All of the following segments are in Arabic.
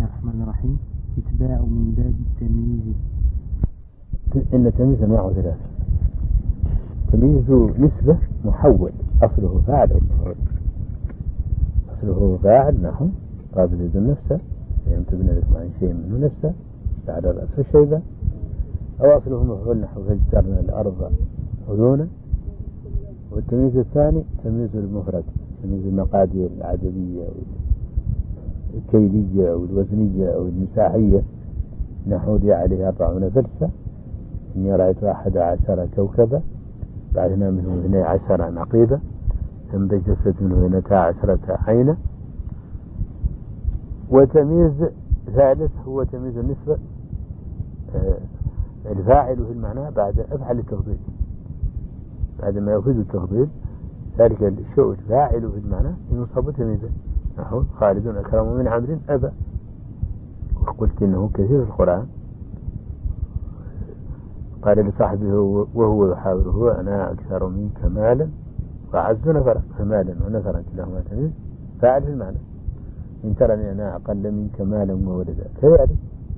الرحمن الرحيم. اتباع من باب التمييز. إن التمييز أنواع ثلاثة. تمييز نسبة محول أصله فاعل أو مفعول. أصله فاعل نحو قابل زيد نفسه ينتبه الاسم عن شيء منه نفسه بعد الرأس الشيبة، أو أصله مفعول نحو فجرنا الأرض عيونا. والتمييز الثاني تمييز المفرد، تمييز المقادير العددية أو الكيلية أو الوزنية أو المساحية نحو لي عليه 40 فلسة، إني رأيت 11 كوكبا، بعدنا منه 12 نقيبة، تنبجست منه 12 عينا. وتمييز ثالث هو تمييز النسبة، الفاعل في المعنى بعد أفعل التفضيل، بعد ما يفيد التفضيل ذلك الشيء الفاعل في المعنى ينصب تمييزا نحو خالد أكرم من عمرو أبا. وقلت إنه كثير في القرآن قال لصاحبه وهو يحاوره أنا أكثر منك مالا وأعز نفرا، فمالا ونفرا كلاهما تمييز فاعل في المعنى. إن ترني أنا أقل منك مالا وولدا كذلك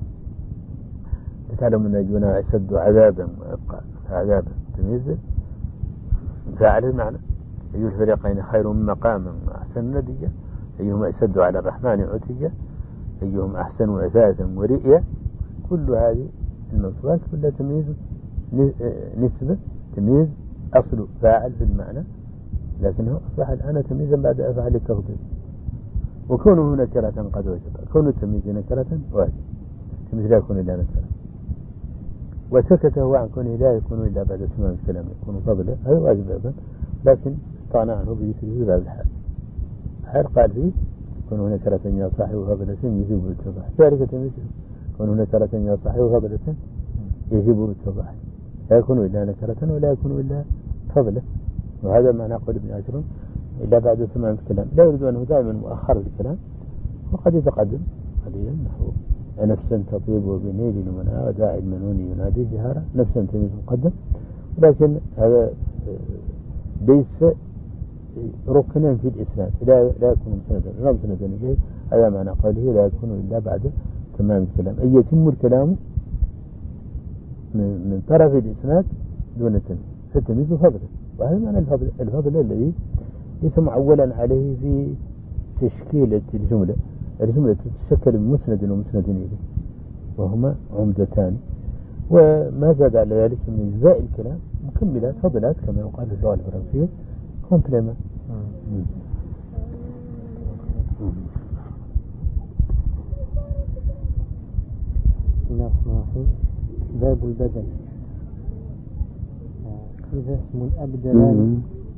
تعلم أن أجونا أشد عذابا وأبقى، فعذابا تمييز فاعل في المعنى. أي الفريقين خير من مقاما وأحسن نديا، أيهم أشد على الرحمن عتيا، أيهم أحسن أثاثا ورئيا. كل هذه النصبات كلها تمييز نسبة، تمييز أصل فاعل في المعنى، لكنه أصبح الآن تمييزا بعد أفعال التفضيل. وكونه نكرة قد وجب، كون التمييز نكرة واجب، التمييز لا يكون إلا نكرة. وسكت هو عن كونه لا يكون إلا بعد تمام الكلام، يكون فضلا، هذا واجب أيضا، لكن استغنى عنه بذكره باب الحال. الحال قال فيه كونه نكرة يا صاحب فضلة يجب الاتضاح، ذلك تمييز كونه نكرة يا صاحب فضلة يجب الاتضاح، لا يكون إلا نكرة ولا يكون إلا فضلة. وهذا معنى قول ابن عاشر إلا بعد تمام الكلام، لا يريد أنه دائما مؤخر الكلام، وقد يتقدم قليلا نحو نفسا تطيب بنيل المنى وداعي المنون ينادي جهارا، نفسا تمييز مقدم، لكن هذا ليس ركنا في الإسناد، لا يكون مسندا إليه. هذا معنى قوله لا يكون إلا بعد تمام الكلام، أي يتم الكلام من طرف الإسناد دون التمييز، فالتمييز فضل. وهذا معنى الفضل الذي ليس معولا عليه في تشكيلة الجملة. الجملة تتشكل من مسند ومسند إليه، وهما عمدتان، وما زاد على ذلك من أجزاء الكلام مكملات فضلات كما يقال في اللغة الفرنسية كومبليمنت. بسم الله الرحمن الرحيم. باب البدل. إذا اسم الأبدلان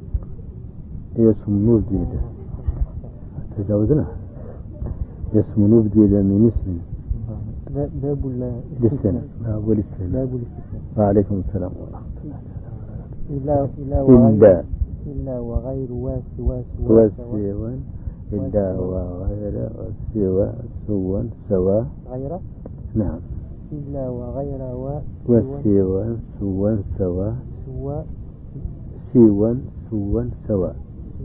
اسم مبدل تجاوزنا، اسم مبدل من اسم. باب الاستثناء. باب الاستثناء. وعليكم السلام ورحمة الله. إلا وغير وسوى إلا وغير وسوى سوى سوى غير. نعم. إلا وغير وسوى سوى سوى سوى سوى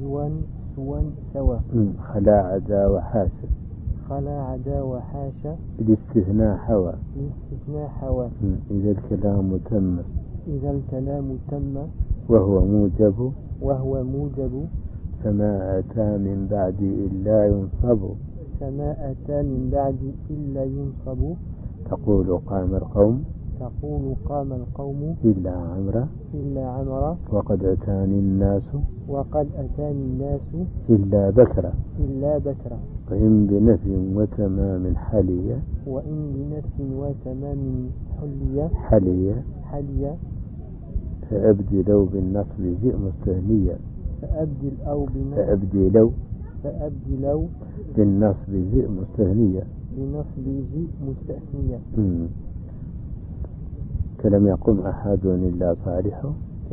سوى خلا عدا وحاشا. خلا عدا وحاشا. الاستثناء حوى. إذا الكلام تم وهو موجب فما أتى من بعد إلا ينصب. تقول قام القوم إلا عمرا. وقد أتاني الناس إلا بكرا. وإن بنفي وتمام حليا فأبدلوا بالنصب جئ مستهنيا. فأبدلوا بالنصب جئ مستهنيا. كلم يقم أحد إلا صالحه.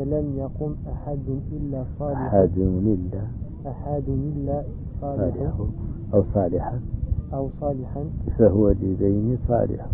أحد إلا صالحه أو صالحا فهو لذين صالح.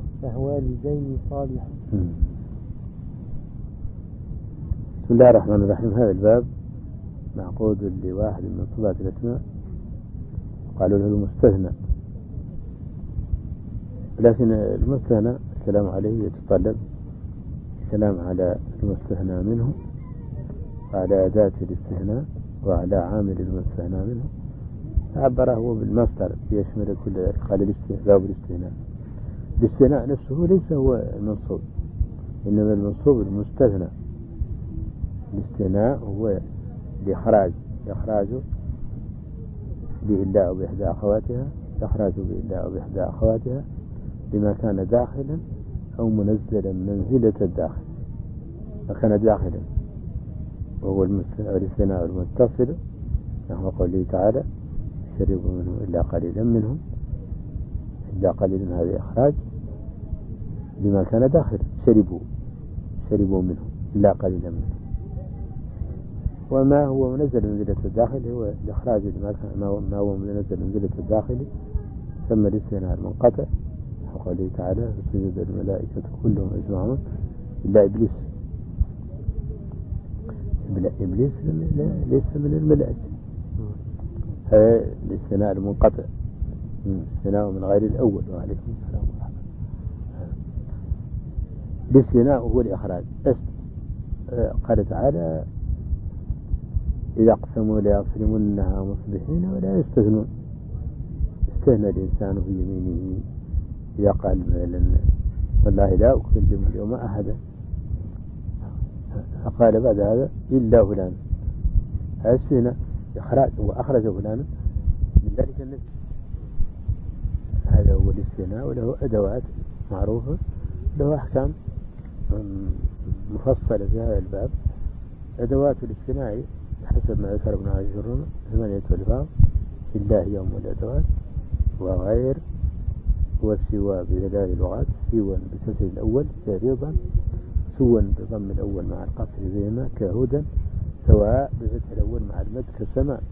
بسم الله الرحمن الرحيم. هذا الباب معقود لواحد من صفات الأسماء قالوا له المستثنى، لكن المستثنى الكلام عليه يتطلب الكلام على المستثنى منه وعلى أداة الاستثناء وعلى عامل المستثنى منه. عبره بالمصدر يشمل كل ذلك. قال باب الاستثناء. الاستثناء نفسه ليس هو المنصوب، إنما المنصوب المستثنى. الاستثناء هو الإخراج بإلا وبإحدى أخواتها، إخراج بإلا وبإحدى أخواتها لما كان داخلا أو منزلا منزلة الداخل، فكان داخلا وهو الاستثناء المتصل نحو قوله تعالى شربوا منه إلا قليلا منهم. إلا قليلا هذا إخراج لما كان داخلا، شربوا منه إلا قليلا منهم. وما هو منزل منزلة الداخل هو الإخراج ما هو منزل منزلة الداخل ثم الاستثناء المنقطع وقوله تعالى فسجد الملائكة كلهم أجمعون إلا إبليس. إبليس ليس من الملائكة، هذا الاستثناء المنقطع، الاستثناء من غير الأول. وعليكم السلام ورحمة الله. الاستثناء هو الإخراج. قال تعالى إذا أقسموا ليصرمنها مصبحين ولا يستثنون. استثنى الإنسان في يمينه إذا قال والله لا أكلم اليوم أحدا، فقال بعد هذا إلا فلان. هذا استثناء إخراج، وأخرج فلانا من ذلك النفس. هذا هو الاستثناء، وله أدوات معروفة، له أحكام مفصلة في هذا الباب. أدوات الاستثناء حسب ما ذكر ابن عاشور 8 ألفاظ: إلا هي أم الأدوات، وغير، وسوى بثلاث لغات: سوى بكسر الأول كرضا، سوى بضم الأول مع القصر زيما كهدى، سواء بفتح الأول مع المد كسماء،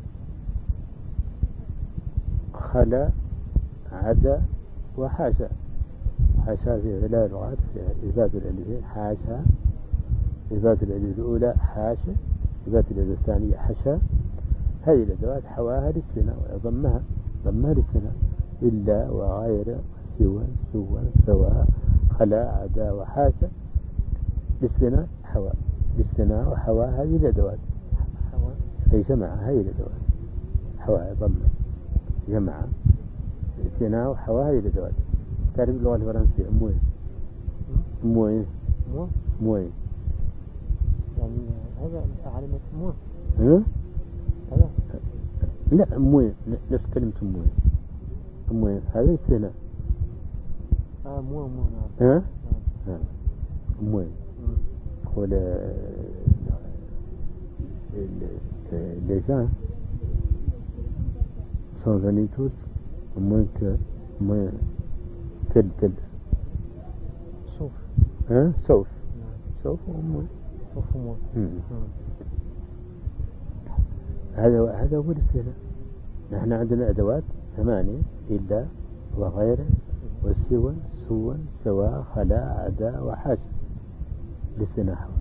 خلا، عدا، وحاشا. حاشا في ثلاث لغات: في إثبات الألفين حاشا، إثبات الألف الأولى حاشا، إثبات الألف الثانية حشا. هذه الأدوات حواها الاستثناء ضمها الاستثناء: إلا وغير سوى سواء خلا عدا وحاشا. الاستثناء وحوا هذه الأدوات، أي جمع هذه الأدوات، حوا ضم جمع الاستثناء وحوا هذه الأدوات. تعرف اللغة الفرنسية موي يعني هذا علامة موي. هذا لا موي نفس كلمة موي هذا استثناء. موي نعم. موي هو les gens sont venus tous moins tel sauf هذا هو الاستثناء. نحن عندنا أدوات 8: إلا وغير والسوى سواء خلا عدا وحاشا. الاستثناء.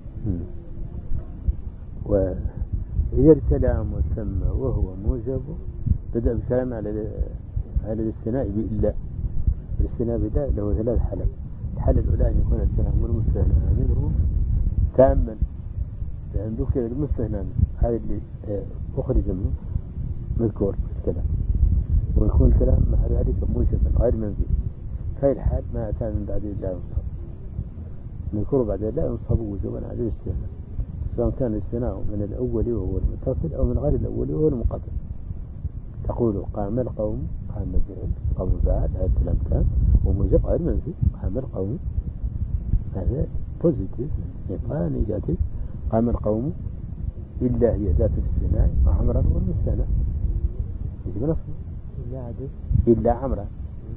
وإذا الكلام تم وهو موجب بدأ بالكلام على الاستثناء بإلا. الاستثناء بإلا له 3 حالات. الحالة الأولى أن يكون الكلام المستثنى منه تاما، لأن ذكر المستثنى هذا اللي أخرج منه مذكور في الكلام، ويكون الكلام مع ذلك موجبا غير منفي. في الحال ما أتى من بعد إلا ينصب، نذكر بعد إلا ينصب وجوبا على الاستثناء، سواء كان الاستثناء من الأول وهو المتصل أو من غير الأول وهو المنقطع. تقول قام القوم، قام الفعل، قوم فاعل، هذا الكلام كان وموجب غير منفي. قام القوم هذا بوزيتيف، يبقى نيجاتيف. قام القوم إلا هي ذات الاستثناء وعمرا هو المستثنى يجب نصبه إلا عمرا.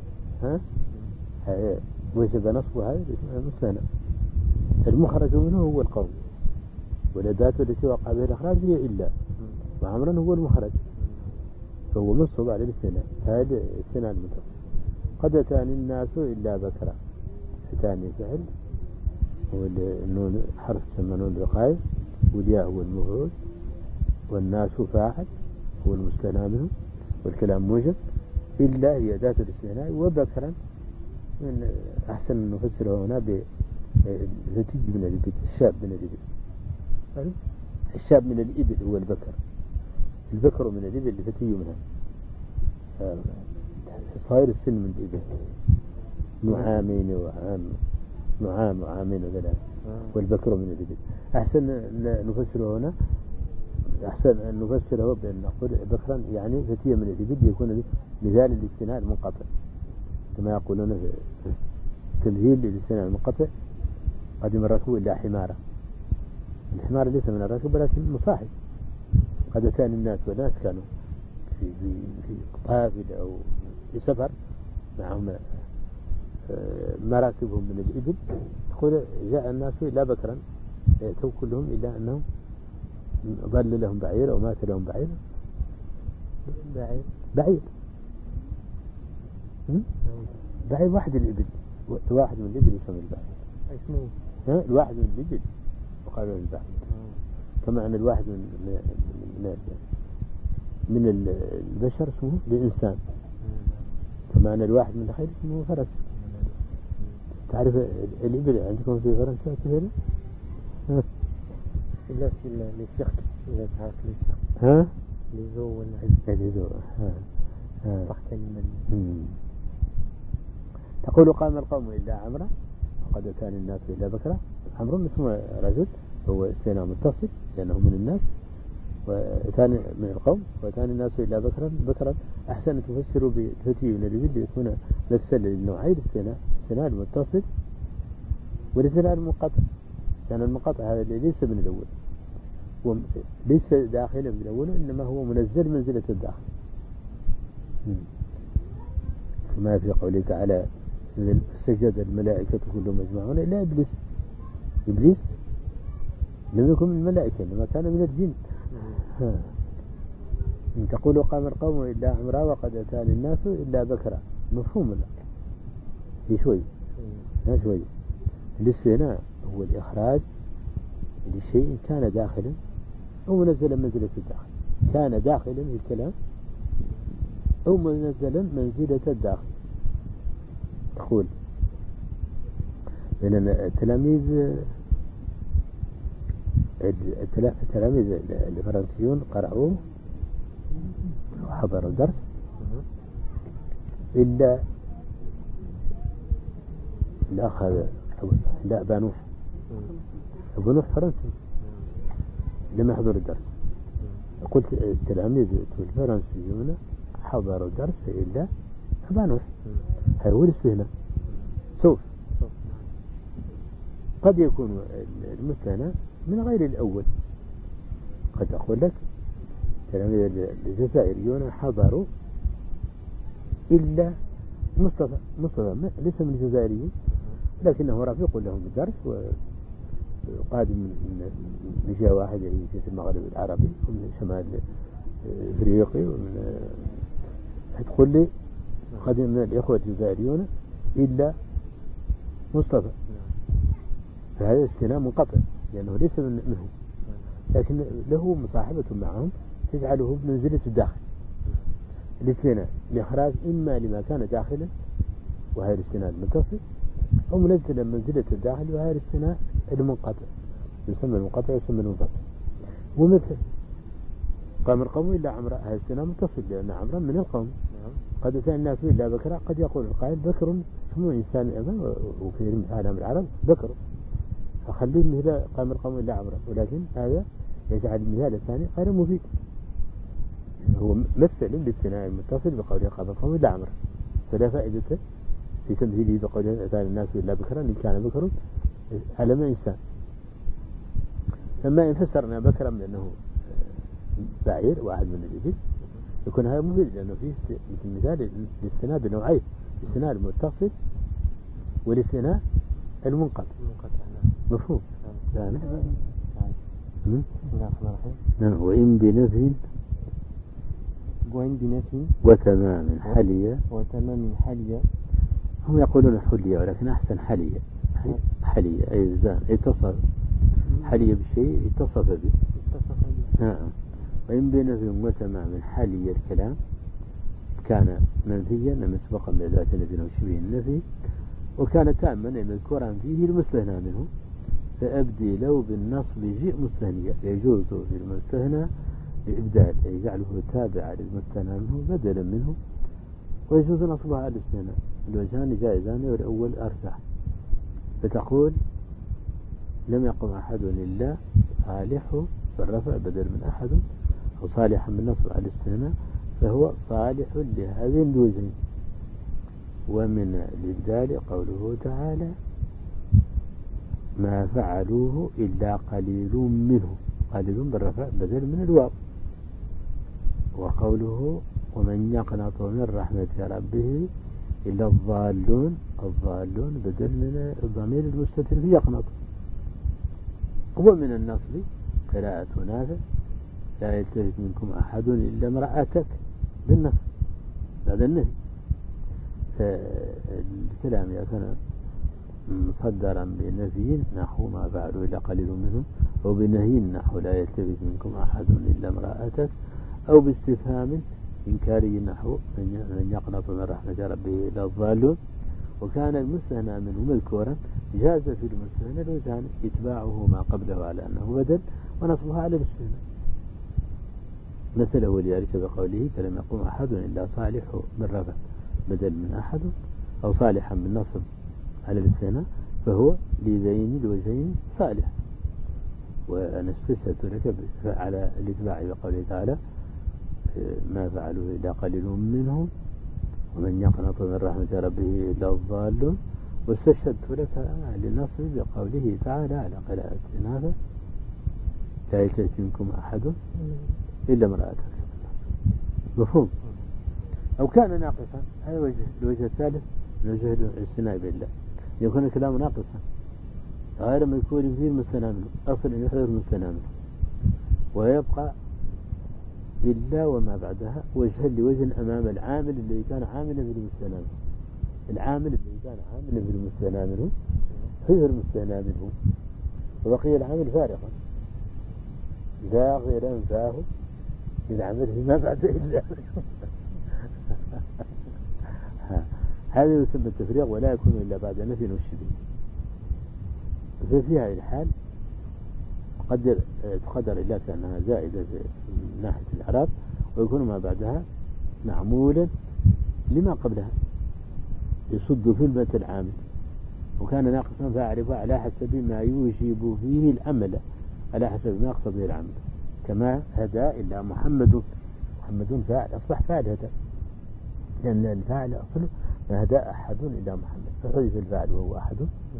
ويجب نصبه هذا المستثنى. المخرج منه هو القوم، والأداة التي وقع بها الإخراج هي إلا، وعمرا هو المخرج، فهو منصب على الاستثناء. هذا الاستثناء المتصل. قد أتاني الناس إلا بكرا. أتاني فعل، والنون حرف ثم نون الوقاية، والياء هو المفعول، والناس فاعل هو المستثنى منه، والكلام موجب. إلا هي ذات الاستثناء، وبكرا من أحسن أن نفسره هنا بنتيج من الإبل، الشاب من الإبل. الشاب من الإبل هو البكر من الإبل الفتي منها، صغير السن من الإبل، نعام وعامين وثلاث، والبكر من الإبل. أحسن نفسره هنا، أحسن أن نفسره بأن نقول بكرا يعني فتية من الإبل، يكون مثال الاستثناء المنقطع كما يقولون في تمثيل الاستثناء المنقطع. قدم الركب إلا حمارة، الحمار ليس من الركب ولكن مصاحب. قد أتاني الناس وناس كانوا في قافل أو في سفر معهم مراكبهم من الإبل، تقول جاء الناس إلا بكرا يأتوا كلهم إلا أنهم ضل لهم بعير أو مات لهم بعير. بعير واحد الإبل، واحد من الإبل يسمى البعير. اسمه الواحد من الإبل وقالوا البعير. كما أن الواحد من البشر اسمه الإنسان، كما أن الواحد من الخيل اسمه فرس. تعرف الإبل عندكم في فرنسا كذا؟ إلا في السخت، إذا تعرف السخت لزو واللزو تقول قام القوم إلا عمرا وقد أتاني الناس إلا بكرة. عمرو اسمه رجل، هو استثناء متصل لأنه من الناس، وثاني من القوم، وثاني الناس إلا بكرا. أحسن تفسر بفتي من الإبل يكون مثل للنوعين، الاستثناء المتصل والاستثناء المنقطع. لأن المنقطع هذا ليس من الأول، وليس داخلا من الأول، إنما هو منزل منزلة الداخل، كما في قوله تعالى سجد الملائكة كلهم أجمعون إلا إبليس لم يكن من الملائكة، إنما كان من الجن. تقول قام القوم إلا عمرا وقد أتاني الناس إلا بكرا. مفهوم لا في شوي الاستثناء هو الإخراج لشيء كان داخلا أو منزلا منزلة الداخل، كان داخلا في الكلام أو منزلا منزلة الداخل. تقول بأن التلاميذ الفرنسيون قرأوا وحضروا الدرس إلا أخذ لا أبو نوح فرنسي لم يحضر الدرس. قلت التلاميذ الفرنسيون حضروا الدرس إلا أبا نوح. هذا هو الاستثناء. سوف قد يكون المستثنى من غير الأول. قد أقول لك التلاميذ الجزائريون حضروا إلا مصطفى ليس من الجزائريين، لكنه رفيق لهم الدرس وقادم من جهة واحدة هي جهة المغرب العربي ومن شمال إفريقي ومن تقول لي قادم من الإخوة الجزائريون إلا مصطفى، فهذا استثناء منقطع لأنه ليس منه، لكن له مصاحبة معهم تجعله بمنزلة الداخل. الاستثناء لإخراج إما لما كان داخلا وهذا الاستثناء المتصل، أو منزلا منزلة الداخل وهذا الاستثناء المنقطع، يسمى المنقطع يسمى المنفصل. ومثل قام القوم إلا عمرا، هذا استثناء متصل لأن عمرا من القوم. قد أتى الناس إلا بكرا، قد يقول القائل بكر اسمه إنسان أيضا وفي عالم العرب بكر، فخليه مثل قام القوم إلا عمرا، ولكن هذا يجعل المثال الثاني غير مفيد. هو مثل الاستثناء المتصل بقوله قام القوم إلا عمرا، فلا فائدة في تمثيله بقوله أتى الناس إلا بكرا إن كان بكر علم إنسان. أما إن فسرنا بكرا بأنه بعير واحد من الإبل يكون هذا مفيد، لأنه فيه مثل مثال الاستثناء بنوعين، الاستثناء المتصل والاستثناء المنقطع. مفهوم؟ نعم. وإن بنفي وتمام حلية، هم يقولون حلية ولكن أحسن حلية أي زان اتصف حلية بالشيء اتصف به. نعم. وإن بنفي وتمام حلية الكلام كان منفيا مسبقا بأداة النفي وشبه النفي وكان تاما مذكورا فيه المستثنى منه، فأبدي لو بالنصب جئ مستثنيا، يجوز في المستثنى الإبدال أي جعله تابعا للمستثنى منه بدلا منه، ويجوز نصبها على الاستثناء. الوجهان جائزان والأول أرجح، فتقول لم يقم أحد إلا صالح بالرفع بدل من أحد، أو صالحا بالنصب على الاستثناء فهو صالح لهذين الوجهين. ومن الإبدال قوله تعالى ما فعلوه إلا قليل منه، قليل بالرفع بدل من الواو. وقوله ومن يقنط من رحمة ربه إلا الضالون، الضالون بدل من الضمير المستتر في يقنط. ومن النصب قراءة نافع لا يلتفت منكم أحد إلا امرأتك بالنصب بعد النهي. فالكلام يكون مصدرا بنفي نحو ما فعلوا إلا قليل منهم، أو بنهي نحو لا يلتفت منكم أحد إلا امرأتك، أو باستفهام إنكاري نحو من يقنط من رحمة ربه إلا الضالون. وكان المستثنى منه مذكورا جاز في المستثنى الوجهان إتباعه ما قبله على أنه بدل، ونصبها على الاستثناء. مثله ولذلك بقوله فلم يقم أحد إلا صالح بالرفع بدل من أحد، أو صالحا بالنصب على الاستثناء فهو لذين الوجهين صالح. وأنا استشهدت لك على الإتباع بقوله تعالى ما فعلوه إلا قليل منهم ومن يقنط من رحمة ربه إلا الضالون. واستشهدت لك للنصب بقوله تعالى على قراءة نافع لا يلتفت منكم أحد إلا امرأتك. مفهوم؟ أو كان ناقصا، هذا وجه. الوجه الثالث من وجه الاستثناء بالله يكون الكلام ناقصا غير مذكور فيه المستثنى منه، أصل أن يحذف المستثنى منه، ويبقى إلا وما بعدها وجها لوجه أمام العامل الذي كان عاملا في المستثنى منه. العامل الذي كان عاملا في المستثنى منه حذف المستثنى منه، وبقي العامل فارغا زاغرا فاه للعمل فيما بعد إلا هذا يسمى التفريغ، ولا يكون إلا بعد نفي والشبه. ففي هذه الحال تقدر إلا كأنها زائدة من ناحية الإعراب، ويكون ما بعدها معمولا لما قبلها يصد ثلبة العامل. وكان ناقصا فأعرفه على حسب ما يوجب فيه العمل، على حسب ما يقتضي العمل. كما هدى إلا محمد، محمد فاعل أصبح فاعل هدى، لأن الفاعل أصله ما هدى أحد إلا محمد، فحذف الفاعل وهو أحد.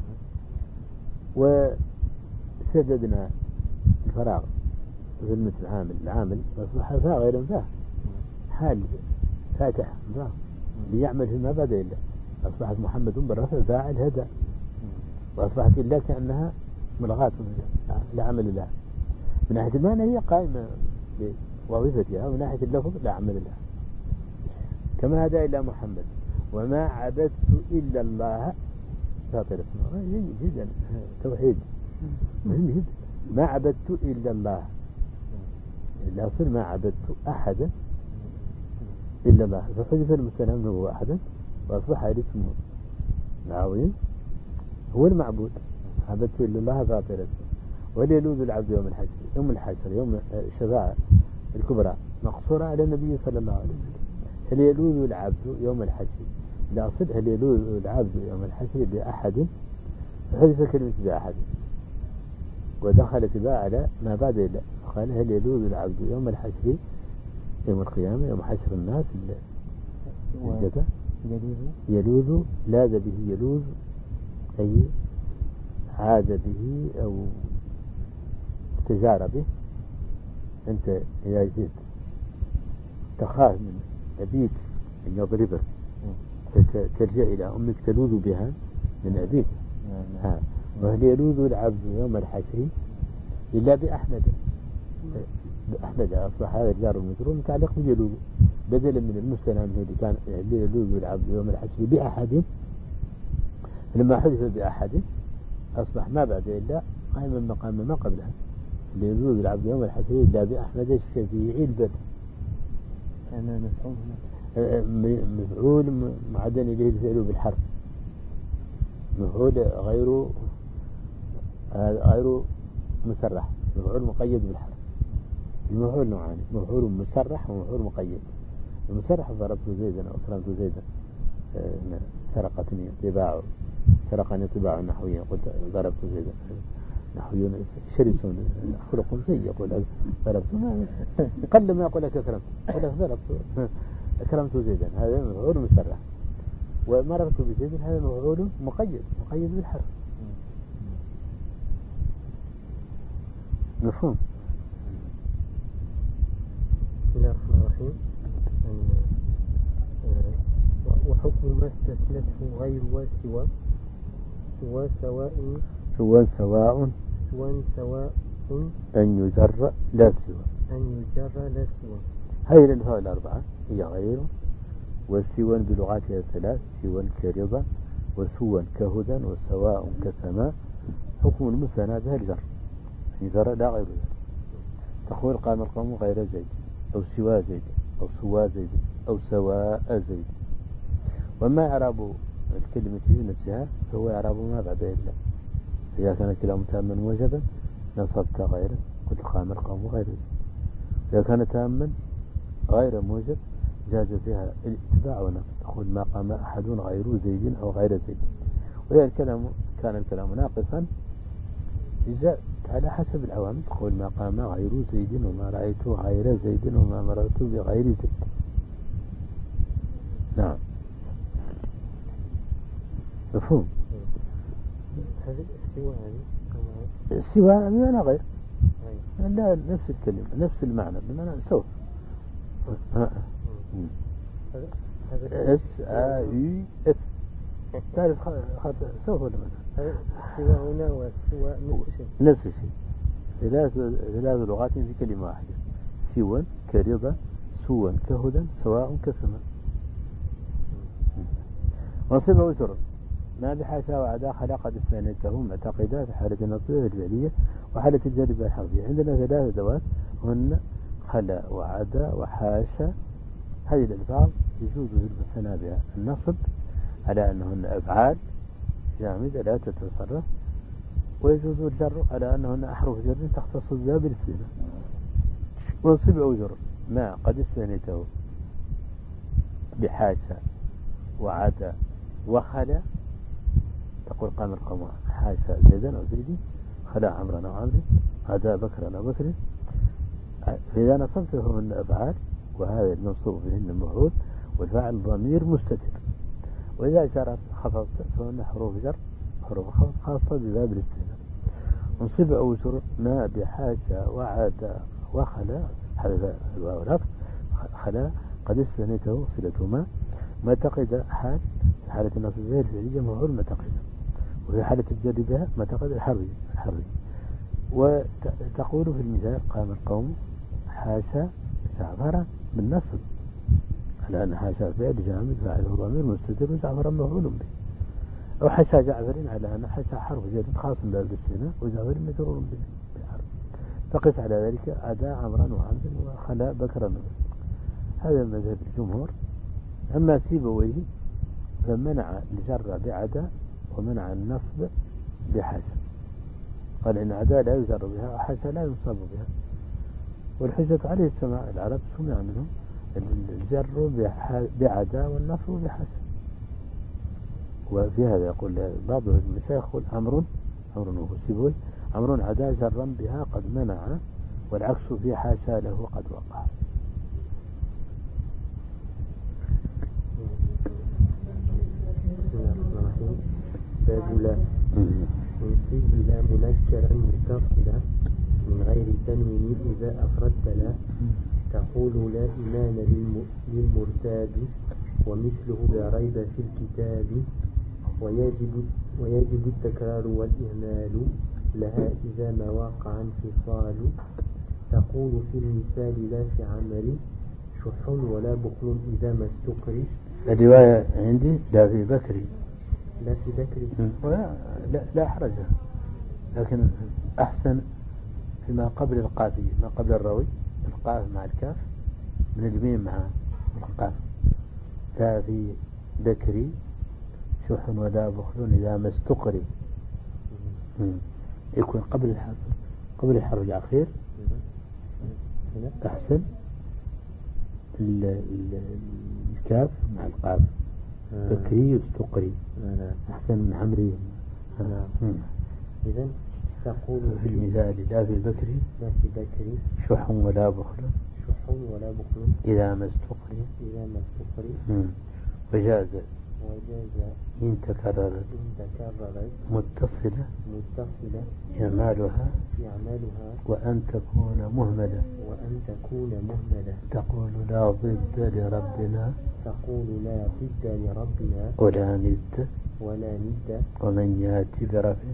وسددنا الفراغ في العامل، العامل أصبح فاء غير فاء، حال فاتح فاء ليعمل فيما بعد إلا، أصبحت محمد بالرفع فاعل هدى، وأصبحت إلا كأنها ملغاة لا عمل لها. من ناحية المعنى هي قائمة بوظيفتها، ومن ناحية اللفظ لا عمل لها. كما هدى إلا محمد وما عبدت إلا الله فاطر السماوات. جيد جدا، توحيد مهم جدا. ما عبدت إلا الله، الأصل ما عبدت أحدا إلا الله، فحذف المستثنى منه هو أحدا، وأصبح الاسم العظيم هو المعبود. عبدت إلا الله فاطر السماوات. وهل يلوذ العبد يوم الحشر؟ يوم الحشر يوم الشفاعة الكبرى مقصورة على النبي صلى الله عليه وسلم. هل يلوذ العبد يوم الحشر؟ الأصل هل يلوذ العبد يوم الحشر بأحد، فحذف كلمة بأحد ودخلت بها على ما بعد إلا، قال هل يلوذ العبد يوم الحشر يوم القيامة يوم حشر الناس الجزاء. يلوذ لاذ به، يلوذ أي عاد به أو استجار به. أنت إذا جئت تخاف من أبيك أن يضربك فتلجأ إلى أمك تلوذ بها من أبيك. وهل يلوذ العبد يوم الحشر إلا بأحمد؟ أحمد أصبح هذا الجار والمجرور متعلق بيلوذ بدلا من المستثنى منه اللي كان يلوذ العبد يوم الحشر بأحد. لما حذف بأحد أصبح ما بعد إلا قائما مقام ما قبلها. يلوذ العبد يوم الحشر إلا بأحمد الشفيع البر. أنا مفعول معدن إليه الفعل بالحرف، مفعول غير مسرح، مفعول مقيد بالحرف. المفعول نوعان، مفعول مسرح ومفعول مقيد. المسرح ضربت زيدا أو أكرمت زيدا، سرقتني طباعه، سرقني طباع نحويا، قلت ضربت زيدا. نحويون شرسون خلقهم سيء، يقول ضربت، قل ما يقول لك أكرمت، يقول لك ضربت أكرمت زيدا، هذا مفعول مسرح. ومررت بزيد، هذا مفعول مقيد بالحرف. مفهوم؟ بسم الله الرحمن الرحيم. وحكم ما استثنته غير وسوى سواء أن يجر لا سوى. هذه الألفاظ الأربعة هي غير وسوى بلغاتها الثلاث، سوى كرضا وسوى كهدى وسواء كسماء. حكم المثنى بها الجر، جر لا غير ذلك. تقول قام القوم غير زيد أو سوى زيد أو سوى زيد أو سواء زيد. وما إعراب الكلمة نفسها فهو إعراب ما بعد إلا. إذا كان الكلام تاما موجبا نصبت غيره، قلت قام القوم غير زيد. إذا كان تاما غير موجب جاز فيها الاتباع ونصب، تقول ما قام أحد غير زيد أو غير زيد. وإذا كان الكلام ناقصا جاء على حسب العوامل، تقول ما قام غير زيد وما رأيت غير زيد وما مررت بغير زيد. نعم، مفهوم؟ هذه سواء بمعنى غير، لا نفس الكلمة نفس المعنى بمعنى سوف. SAUF تعرف سوف ولا ماذا؟ سوى هنا وسوى نفس الشيء، ثلاث لغات في كلمة واحدة، سوى كرضا سوى كهدى سواء كسماء. وصفه وتر ما بحاشا وعدا خلا قد استثنيته معتقدا في حالة النصب الفعلية وحالة الجر الحرفية. عندنا ثلاث ذوات هن خلا وعدا وحاشا. هذه الألفاظ يجوز للمثنى بها النصب على أنهن أفعال جامدة لا تتصرف، ويجوز الجر على أنهن أحرف جر تختص بها بالاستثناء. وانصب أو جر ما قد استثنيته بحاشا وعدا وخلا، تقول قام القوم حاشا زيدا أو زيدي، خلا عمرا أو عمري، عدا بكرا أو بكر. فإذا نصبته من أفعال وهذا المنصوب بهن المفعول والفاعل ضمير مستتر. وإذا جرت خفضت فهن حروف جر حروف خفض خاصة بباب الاستثناء. انصب أو جر ما بحاشا وعدا وخلا، هذا الواو العطف، خلا قد استثنيته صلتهما معتقد حال في حالة النصب بها الفعلية مفعول معتقد، وفي حالة الجر بها معتقد الحري. وتقول في المثال قام القوم حاشا جعفر بالنصب على أن حاشا فعل جامد فاعله ضمير مستتر وجعفر مفعول به، أو حاشا جعفر على أن حاشا حرف جر خاص باب الاستثناء وجعفر مجرور به بالحرف. فقس على ذلك عدا عمرا وعمرا وخلا بكرا. هذا مذهب الجمهور. أما سيبويه فمنع الجر بعدا ومنع النصب بحاشا، قال إن عدا لا يجر بها وحاشا لا ينصب بها. والحجة عليه السماع العرب سمع منهم الجر بعدا والنصب بحاشا. وفي هذا يقول بعض المشايخ يقول عمرو وسيبويه عمرو عدا جرا بها قد منع، والعكس في حاشا له قد وقع. باب لا انسب لا منكرا متصلا من غير تنوين إذا أفردت لا، تقول لا إيمان للمرتاب ومثله لا ريب في الكتاب، ويجب التكرار والإهمال لها إذا ما وقع انفصال، تقول في المثال لا في عمل شح ولا بخل إذا ما استكري. الرواية عندي لا في بكري لا في بكري لا حرج، لكن أحسن فيما قبل القافية ما قبل الروي القاف مع الكاف من الميم مع القاف. لا في بكري شح ولا بخل إذا ما استقري يكون قبل الحرف الأخير أحسن الكاف مع القاف بكري يستقري أحسن من عمري. إذن تقول في المثال لا في بكري شح ولا بخل إذا ما استقري وجاز إن تكررت متصلة إعمالها وأن تكون مهملة تقول لا ضد لربنا ولا ند ومن يأتي برفع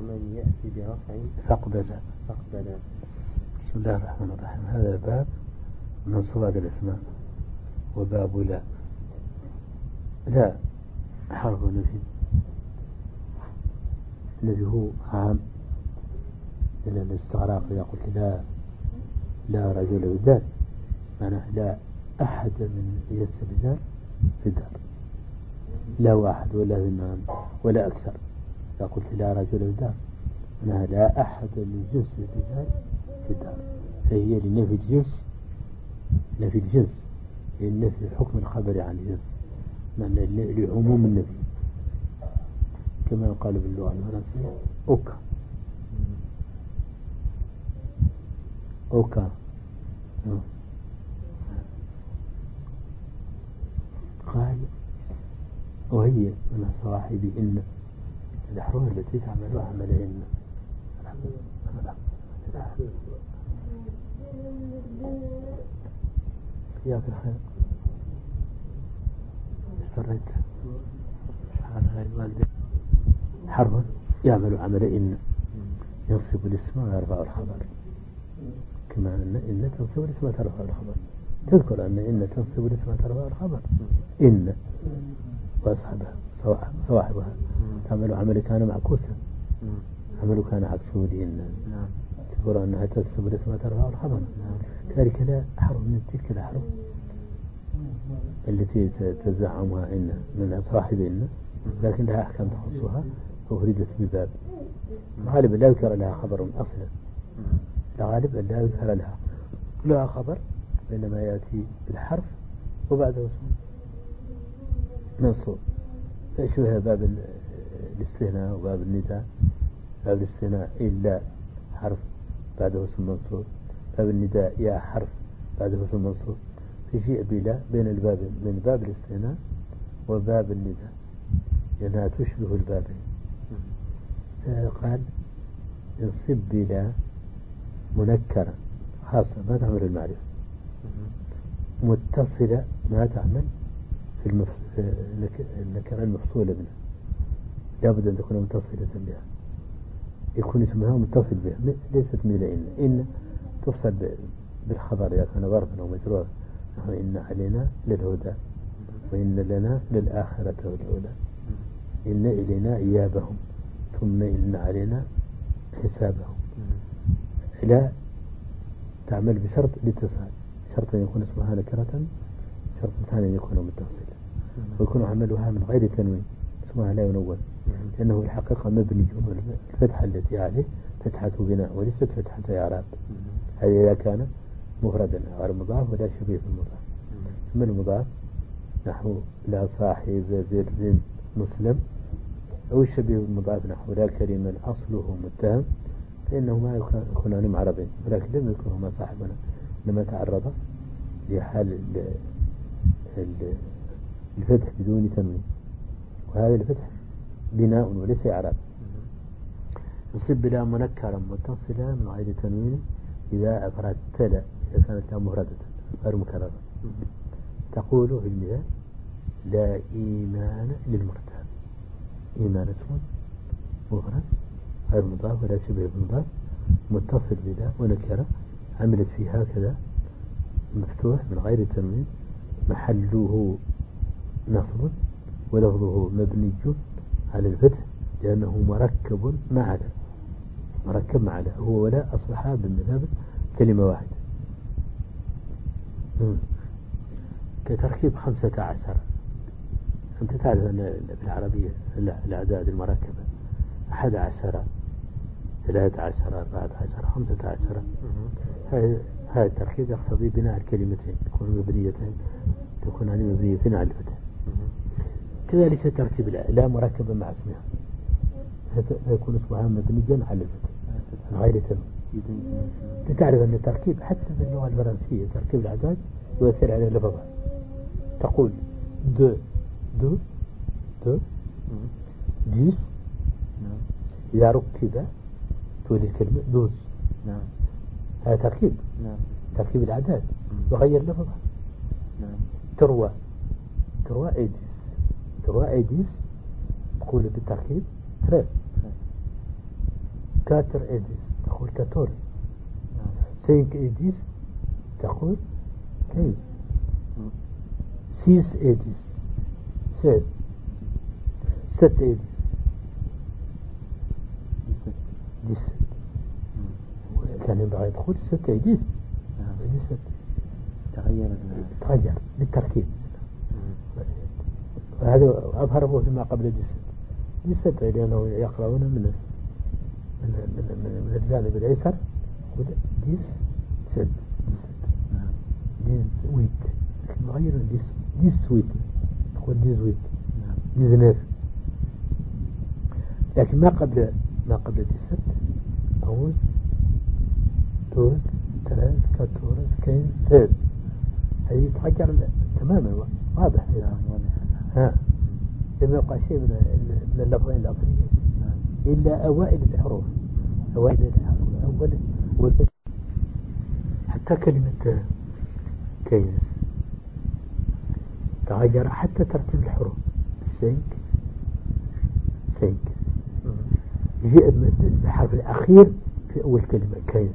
فاقبلا. بسم الله الرحمن الرحيم. هذا باب من صفات الأسماء. وباب لا حرف نفي الذي هو عام إلى الاستغراق. إذا قلت لا رجل بالذات معناه لا أحد من يس بالذات في الدار، لا واحد ولا اثنان ولا أكثر. إذا قلت لا رجل بالذات معناها لا أحد من جنس بالذات في الدار، فهي لنفي الجنس، نفي الجنس لنفي حكم الخبر عن الجنس، معنى لعموم النفي كما قال باللغة الفرنسية أوكا قال وهي من صواحب إن الأحرف التي تعملها عملهن. يا في الخير استريت شحال غير والدي حرف يعمل عمل إن ينصب الاسم ويرفع الخبر، كما إن تنصب الاسم وترفع الخبر. تذكر أن إن تنصب الاسم وترفع الخبر إن وأصحابها صواحبها تعمل عمل كان معكوسا، عمل كان عكسه لإن تذكر أنها تنصب الاسم وترفع الخبر. كذلك لا حرف من تلك الأحرف التي تزعمها إن من صاحب إن لكن لها أحكام تخصها فأفردت بباب. غالبا لا يذكر لها خبر أصلا، غالبا لا يذكر لها خبر، بينما يأتي الحرف وبعده اسم منصوب. فأشبه باب الاستثناء وباب النداء. باب الاستثناء إلا حرف بعده اسم منصوب، باب النداء يا حرف بعده اسم منصوب. فشيء بلا بين الباب من باب الاستثناء وباب النداء لأنها تشبه البابين. قال انصب بلا منكرا خاصة ما تعمل المعرفة، متصلة ما تعمل في النكرة المفصولة منها، لابد أن تكون متصلة بها، يكون اسمها متصل بها، ليست مثل إن تفصل بالخبر إذا كان ظرفا أو مجرورا. نحن إن علينا للهدى وإن لنا للآخرة والأولى، إن إلينا إيابهم ثم إن علينا حسابهم. لا تعمل بشرط الاتصال، شرط أن يكون اسمها نكرة، شرط ثاني أن يكون متصلا، ويكون عملها من غير تنوين، اسمها لا ينون، لأنه الحقيقة مبني، الفتحة التي عليه فتحة بناء وليست فتحة إعراب. هذا إذا كان مفردا غير مضاف ولا شبيه بالمضاف. ثم المضاف نحو لا صاحب بر مسلم، أو الشبيه بالمضاف نحو لا كريما أصله متهم، فإنه ما يكونان معربين، ولكن لم يذكرهما صاحبنا لما تعرض لحال الفتح بدون تنوين، وهذا الفتح بناء وليس إعراب. يصب بلا منكرا متصلا من غير تنوين إذا أفردت لا، إذا كانت لا مفردة غير مكررة. تقول في المثال لا إيمان للمرتاب، إيمان اسم مفرد غير مضاف ولا شبه بالمضاف متصل بلا ونكرة عملت فيه هكذا مفتوح من غير تنوين، محله نصب ولفظه مبني على الفتح لأنه مركب مع لا، مركب مع لا، هو ولا أصبحا بالمثابة كلمة واحدة كتركيب 15 أنت تعرف أن في العربية الأعداد المركبة 11 13 14 15 هذا التركيب يقتضي بناء الكلمتين تكون مبنيتين على الفتح. كذلك تركيب لا مركبة مع اسمها يكون اسمها مبنيا على الفتح من غير تنوين. تعرف أن التركيب حتى في اللغة الفرنسية تركيب الأعداد يؤثر على اللفظة. تقول دو ديس إذا ركب تولي الكلمة دوز. هذا تركيب. تركيب الأعداد يغير لفظها. تروى إيديس تقول بالتركيب تريس. كاتر إيديس تقول كاتور. سينك إيديس تقول كيس. سيس إيديس سيس. ست إيديس ديس. كان ينبغي تقول ست إيديس ديس. تغير بالتركيب. وهذا أظهره فيما قبل ديس لأنه يقرؤون من الجانب الأيسر ديس سد ديز ويت لكن مغير ديس ويت تقول ديز ويت ديز نيف. لكن ما قبل ديس أوز دوز ثلاث كاتورس كين سد هذه تغير تماما واضح. لم يبقى شيء من اللفظين الأصليين إلا أوائل الحروف. أول حتى كلمة كيس تغير حتى ترتيب الحروف. سينك جاء الحرف الأخير في أول كلمة كيس.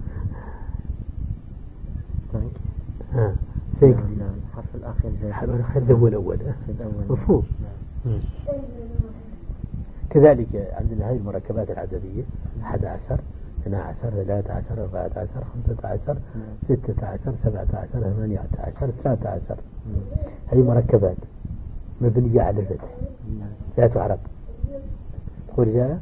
سينك الحرف الأخير هو الأول مفهوم. كذلك عندنا هذه المركبات العددية 11 12 13 14 15 16 17 18 19 هذه مركبات مبنية على الفتح لا تعرب. تقول جاء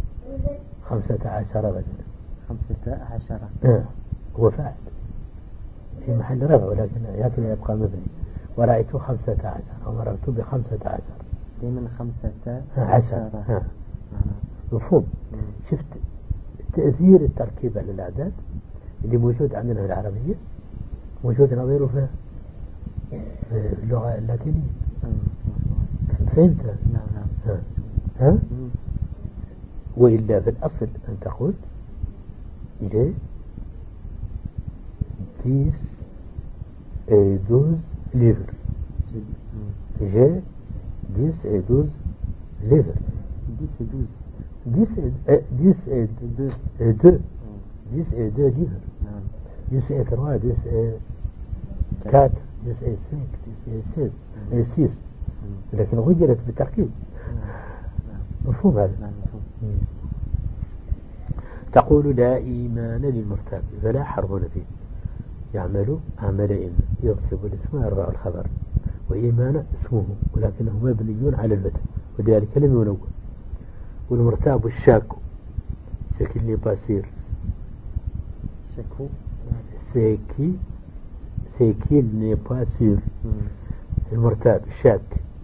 15 رجل 15 هو فاعل في محل رفع ولكن يبقى مبني. ورأيت 15 أو مررت ب15 دائما 15 مفهوم. شفت تأثير التركيب على الأعداد اللي موجود عندنا في العربية موجود نظيره في اللغة اللاتينية. فهمت؟ ها؟ وإلا في الأصل أن تقول جي ديس دوز ليفر جي ديس دوز ليفر ديس دو ليفر ديس trois ديس quatre ديس cinq ديس six لكن غيرت بالتركيب. مفهوم هذا؟ تقول لا إيمان للمرتاب فلا حرب فيه يعمل عمل إن ينصب الاسم الراء الخبر وإيمان اسمه ولكنه مبني على الفتح وذلك لم ينون. والمرتاب الشاك سكن باسير شكو سيكين باسير. المرتاب الشاك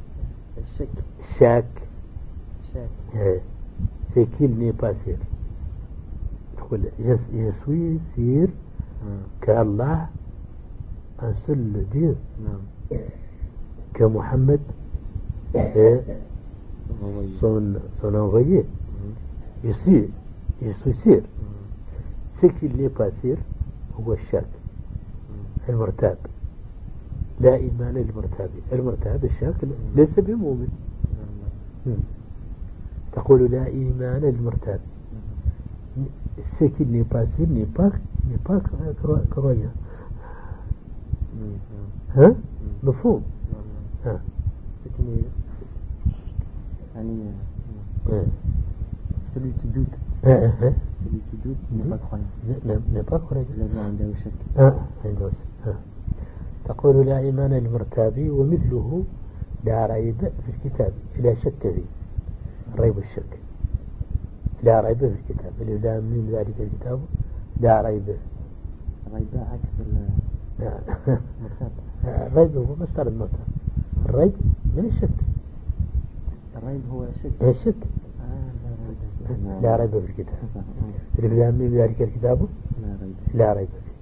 سيكين باسير تقول يسوي سير كالله أنسل دير كمحمد صنوغيه يسير سكي اللي باسير هو الشاك. المرتاب لا إيمان المرتاب الشاك ليس بمؤمن. تقول لا إيمان المرتاب سكي اللي باسير نيباك كرويا. ها مفهوم. ها يعني celui qui doute n'est pas croyant الذي عنده شك. تقول لا إيمان المرتاب ومثله لا ريب في الكتاب لا شك فيه، الريب الشك، لا ريب في الكتاب لا من ذلك الكتاب لا ريب. الريب عكس الريب هو مصدر المرتب، الريب من الشك، الريب هو الشك، الشك لا ريب في الكتاب لا من ذلك الكتاب لا ريب فيه.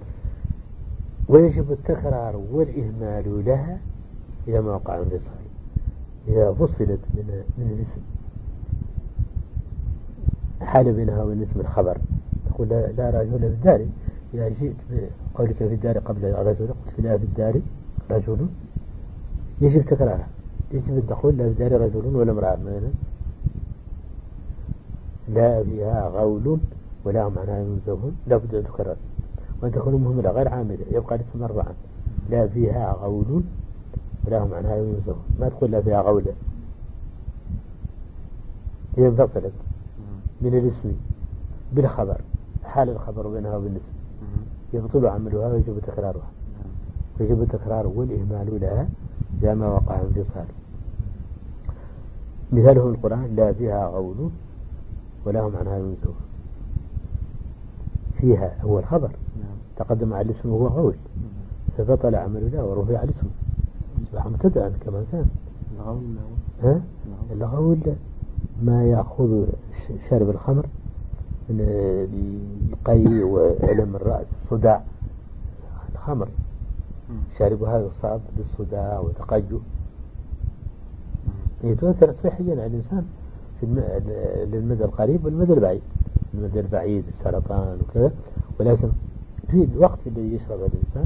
ويجب التكرار والإهمال لها إذا ما وقع انفصال، إذا فصلت من الاسم حال بينها وبين اسم الخبر، تقول لا رجل في الدار، إذا جئت بقولك في الدار قبل الرجل قلت لا في الدار رجل، يجب تكرارها، يجب الدخول لا في الدار رجل ولا امرأة، مثلا لا فيها غول ولا معناها ينزهون، لا بد أن تكرر وأن تكون مهملة غير عاملة، يبقى الاسم أربعة، لا فيها غول ولا معناها ينزهون، ما تقول لا فيها غولة، هي انفصلت من الاسم بالخبر، حال الخبر بينها وبين الاسم يبطل عملها ويجب تكرارها، يجب التكرار والإهمال لها إذا ما وقع انفصال. مثاله القرآن لا فيها غول ولا هم عنها ينزهون، فيها هو الخبر تقدم على الاسم وهو غول، فبطل عمل له ورفع على الاسم أصبح مبتدأ كما كان. الغول ما يأخذ شارب الخمر من القي وعلم الرأس صداع، الخمر شارب هذا يصاب بالصداع وتقجع، يتوثر صحيا على الإنسان في المدى القريب والمدى البعيد، المدى البعيد السرطان وكذا، ولكن في الوقت الذي يشرب الإنسان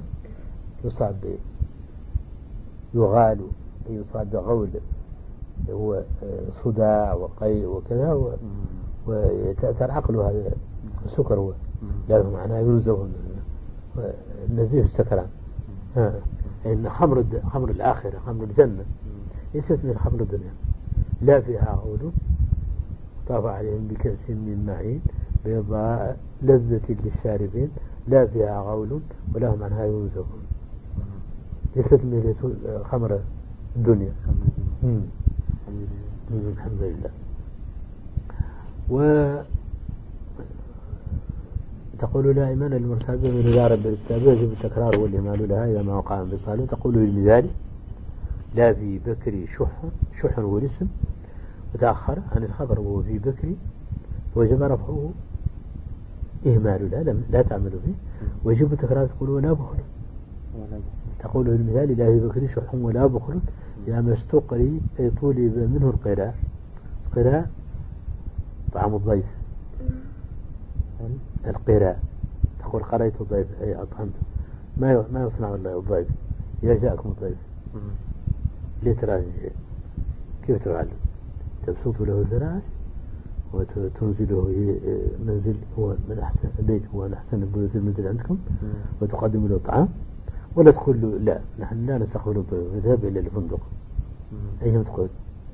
يغال يصاب بغول هو صداع وقيء وكذا، ويتأثر عقله، هذا السكر هو لا معناه ينزه النزيف السكران. إن خمر الآخرة خمر الجنة ليست من خمر الدنيا، لا فيها غول طاف عليهم بكأس من معين بيضاء لذة للشاربين لا فيها غول ولا هم عنها ينزفون، ليست من خمر الدنيا. الحمد لله. تقول لا إيمان للمرتاب من إدارة بالكتاب يجب التكرار والإهمال لها إذا ما وقع انفصال. تقول بالمثال لا في بكري شح هو الاسم وتأخر عن الخبر وهو في بكري وجب رفعه إهمال لا تعمل فيه، ويجب التكرار. تقول ولا بخل، تقول بالمثال لا في بكري شح ولا بخل إذا ما استقري أي طولب منه القراء. القراء طعام الضيف، القراء تقول قريت الضيف أي أطعمت، ما يصنع الضيف إذا جاءكم الضيف ليه كيف تفعل؟ تبسط له الفراش وتنزله منزل هو من أحسن بيت هو من أحسن البيوت المنزل عندكم، وتقدم له طعام، ولا تقول له لا نحن لا نستقبل الضيوف اذهب إلى الفندق. أين تقول؟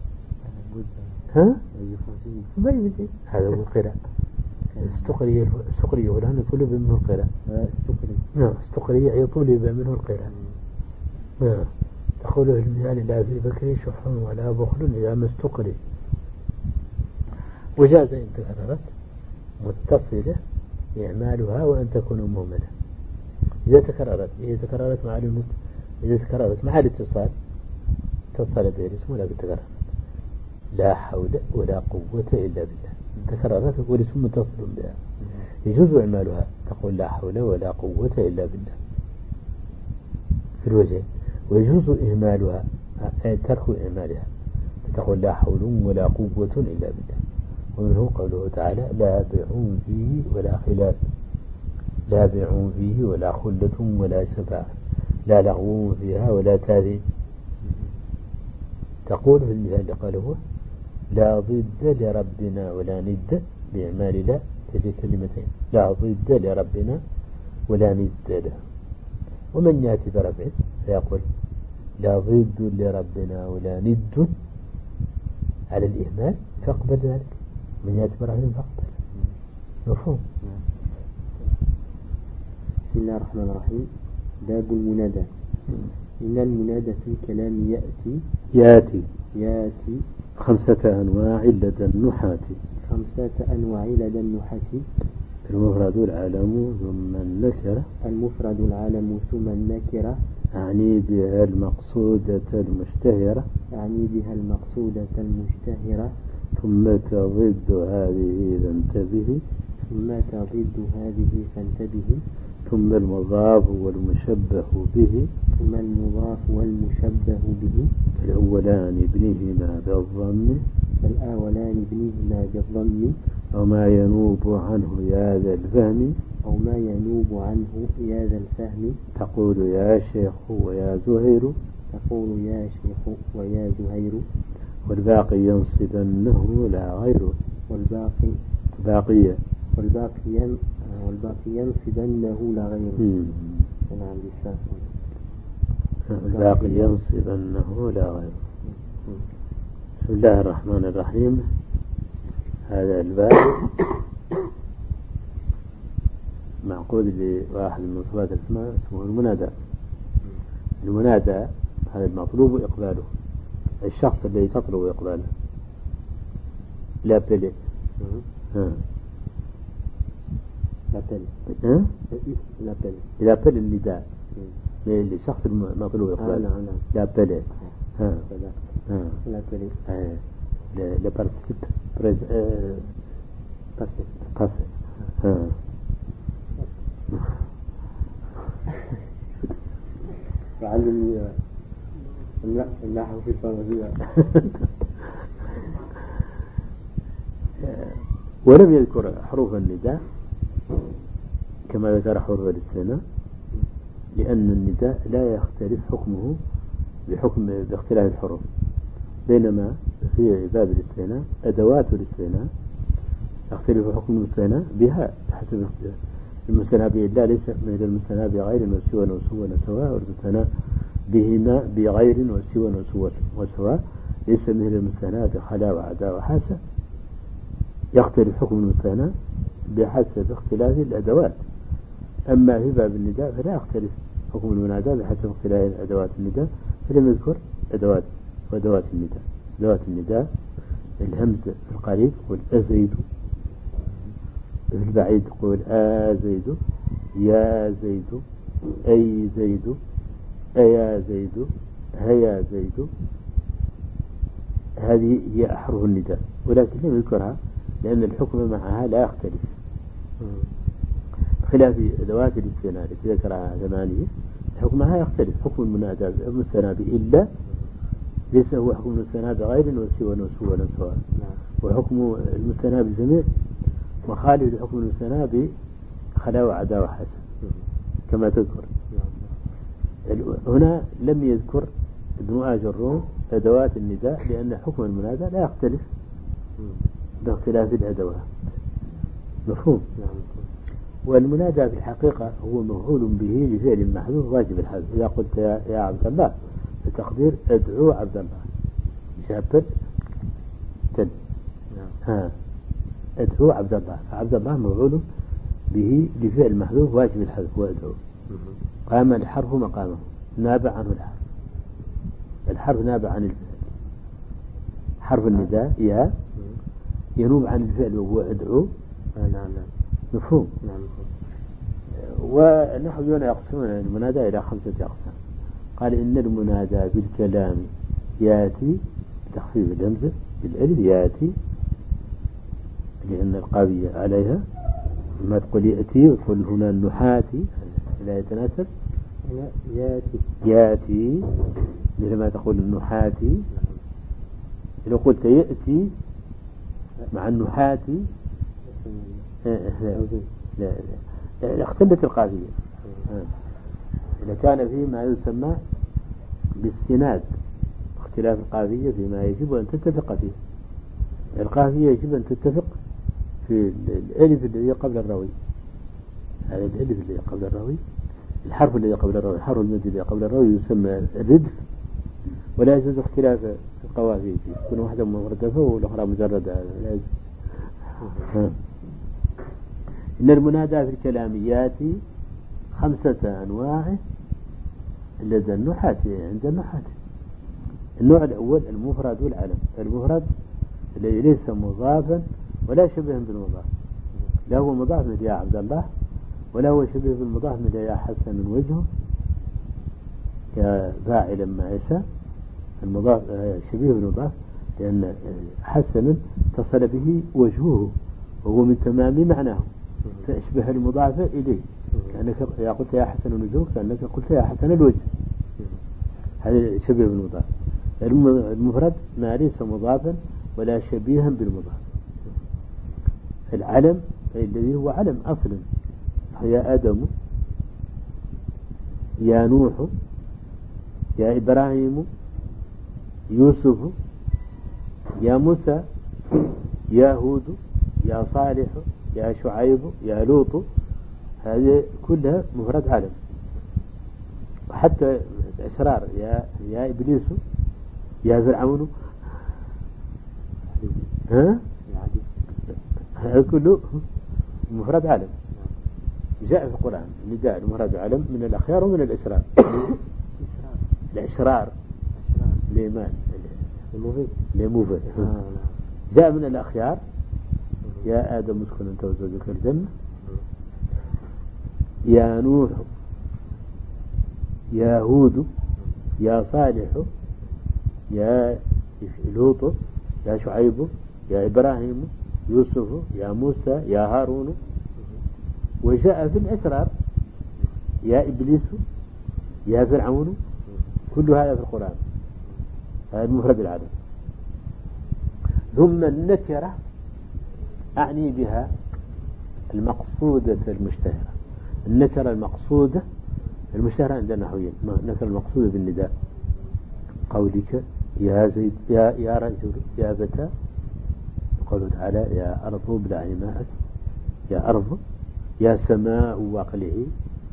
هذا هو القراء. استقري فلان يطلب منه القراء. استقري يطلب منه القراء. تقول المثال لا في بكري شح ولا بخل إذا ما استقري. وجاز إن تكررت متصلة إعمالها وأن تكون مهملة. إذا تكررت مع الاتصال اتصل به الاسم ولا بالتكرر، لا حول ولا قوة إلا بالله. تكررت والاسم متصل بها يجوز إعمالها، تقول لا حول ولا قوة إلا بالله في الوجه، ويجوز إهمالها أي ترك إعمالها، تقول لا حول ولا قوة إلا بالله. ومنه قوله تعالى لا بيع فيه ولا خلاف، لا بيع فيه ولا خلة ولا شفاعة، لا لغو فيها ولا تاذيب. تقول في المثال اللي قاله لا ضد لربنا ولا ند بإعمال لا تجي كلمتين، لا ضد لربنا ولا ند له. ومن يأتي برفع فيقول لا ضد لربنا ولا ند على الإهمال فاقبل ذلك، من يأتي برفع فاقبل. مفهوم؟ بسم الله الرحمن الرحيم. باب المنادى. إن المنادى في الكلام يأتي 5 أنواع لدى النحاة. 5 أنواع لدى النحاة. المفرد العالم ثم النكرة. المفرد العالم ثم النكرة. أعني بها المقصودة المشتهرة. ثم تضد هذه فانتبه. ثم المضاف والمشبه به. الأولان ابنهما بالضم. أو ما ينوب عنه يا ذا الفهم. تقول يا شيخ ويا زهير. والباقي ينصبنه لا غيره. والباقي ينصبنه لا غيره. الباقي ينصبنه لا غيره. بسم الله الرحمن الرحيم. هذا الباب معقود لواحد من صفات الاسماء اسمه المنادى. هذا المطلوب إقباله، الشخص الذي تطلب إقباله. لابل النداء للشخص المطلوب إقباله. لابل le participe passé. علمني النحو في الفرنسية. ولم يذكر حروف النداء كما ذكر حروف الاستثناء، لأن النداء لا يختلف حكمه باختلاف الحروف، بينما في باب الاستثناء أدوات الاستثناء يختلف حكم المستثنى بها حسب المستثنى بالله ليس مثل المستثنى بغير وسوى وسواء، والمستثنى بهما بغير وسوى وسواء ليس مثل المستثنى بخلا وعدا وحاسة. يختلف حكم المستثنى بحسب اختلاف الأدوات. أما في باب النداء فلا يختلف حكم المنادى بحسب اختلاف أدوات النداء، فلم يذكر أدوات النداء. أدوات النداء الهمزة في القريب يقول أزيد، في البعيد يقول زيد، يا زيد، أي زيد، أيا زيد، هيا زيد. هذه هي أحرف النداء، ولكن لم يذكرها لأن الحكم معها لا يختلف، خلاف أدوات الاستثناء التي ذكرها 8 حكمها يختلف. حكم المنادى المستثنى بإلا ليس هو حكم المستثنى بغير وسوى وسواء، وحكم المستثنى بالجميع مخالف لحكم المستثنى بخلا وعدا وحاسة كما تذكر. هنا لم يذكر ابن آجروم أدوات النداء لأن حكم المنادى لا يختلف باختلاف الأدوات. مفهوم؟ والمنادى في الحقيقة هو مفعول به لفعل محذوف واجب الحذف. إذا قلت يا عبد الله بتقدير أدعو عبد الله شابت أدعو عبد الله، فعبد الله مفعول به لفعل محذوف واجب الحذف وأدعو. قام الحرف مقامه، نابع عنه الحرف نابع عن الفعل. حرف النداء يا ينوب عن الفعل وهو أدعو. مفهوم؟ ونحن يقسمون المنادى إلى 5 أقسام. قال إن المنادى بالكلام ياتي بتخفيف الهمزة بالألف ياتي لأن القابية عليها. ما تقول يأتي وتقول هنا النحاتي لا يتناسب. ياتي مثل ما تقول النحاتي. لو قلت يأتي مع النحاتي لا اختلت القافية. إذا كان فيه ما يسمى بالسناد اختلاف القافية فيما يجب أن تتفق فيه. القافية يجب أن تتفق في الألف الذي قبل الروي. هذا الألف الذي قبل الروي، الحرف الذي قبل الروي، الحرف الذي قبل الروي يسمى الردف، ولا يجوز اختلاف القوافي فيه، تكون واحدة مردفة والأخرى مجردة. لا يجوز. إن المنادى في الكلام ياتي 5 أنواع لدى النحاة عند النحاة. النوع الأول المفرد والعلم. المفرد الذي ليس مضافا ولا شبه بالمضاف، لا هو مضاف مثل يا عبد الله ولا هو شبه بالمضاف مثل يا حسن وجهه كفاعلا ما يشاء. المضاف شبيه بالمضاف لأن حسن اتصل به وجهه وهو من تمام معناه، فأشبه المضاف إليه، كأنك يا قلت يا حسن وجهه كأنك قلت يا حسن الوجه. هذا شبيه بالمضاف. المفرد ما ليس مضافا ولا شبيها بالمضاف. العلم الذي هو علم أصلا، يا آدم يا نوح يا إبراهيم يوسف يا موسى يا هود يا صالح يا شعيب يا لوط، هذه كلها مفرد علم. وحتى الأسرار يا إبليس يا فرعون، هذا كله مفرد علم جاء في القرآن. نداء المفرد علم من الأخيار ومن الأسرار. الأشرار ليمان لموفد جاء من الأخيار يا آدم اسكن أنت وزوجك الجنة، يا نوح يا هود يا صالح يا لوط يا شعيب يا إبراهيم يوسف يا موسى يا هارون. وجاء في الأسرار يا إبليس يا فرعون، كل هذا في القرآن. هذا المفرد العدد. ثم النكرة أعني بها المقصودة المشتهرة. النكرة المقصودة المشتهرة عند النحويين، النكرة المقصودة بالنداء، قولك يا زيد يا رجل يا فتى، قوله تعالى يا أرض ابلعي ماءك، يا أرض يا سماء واقلعي،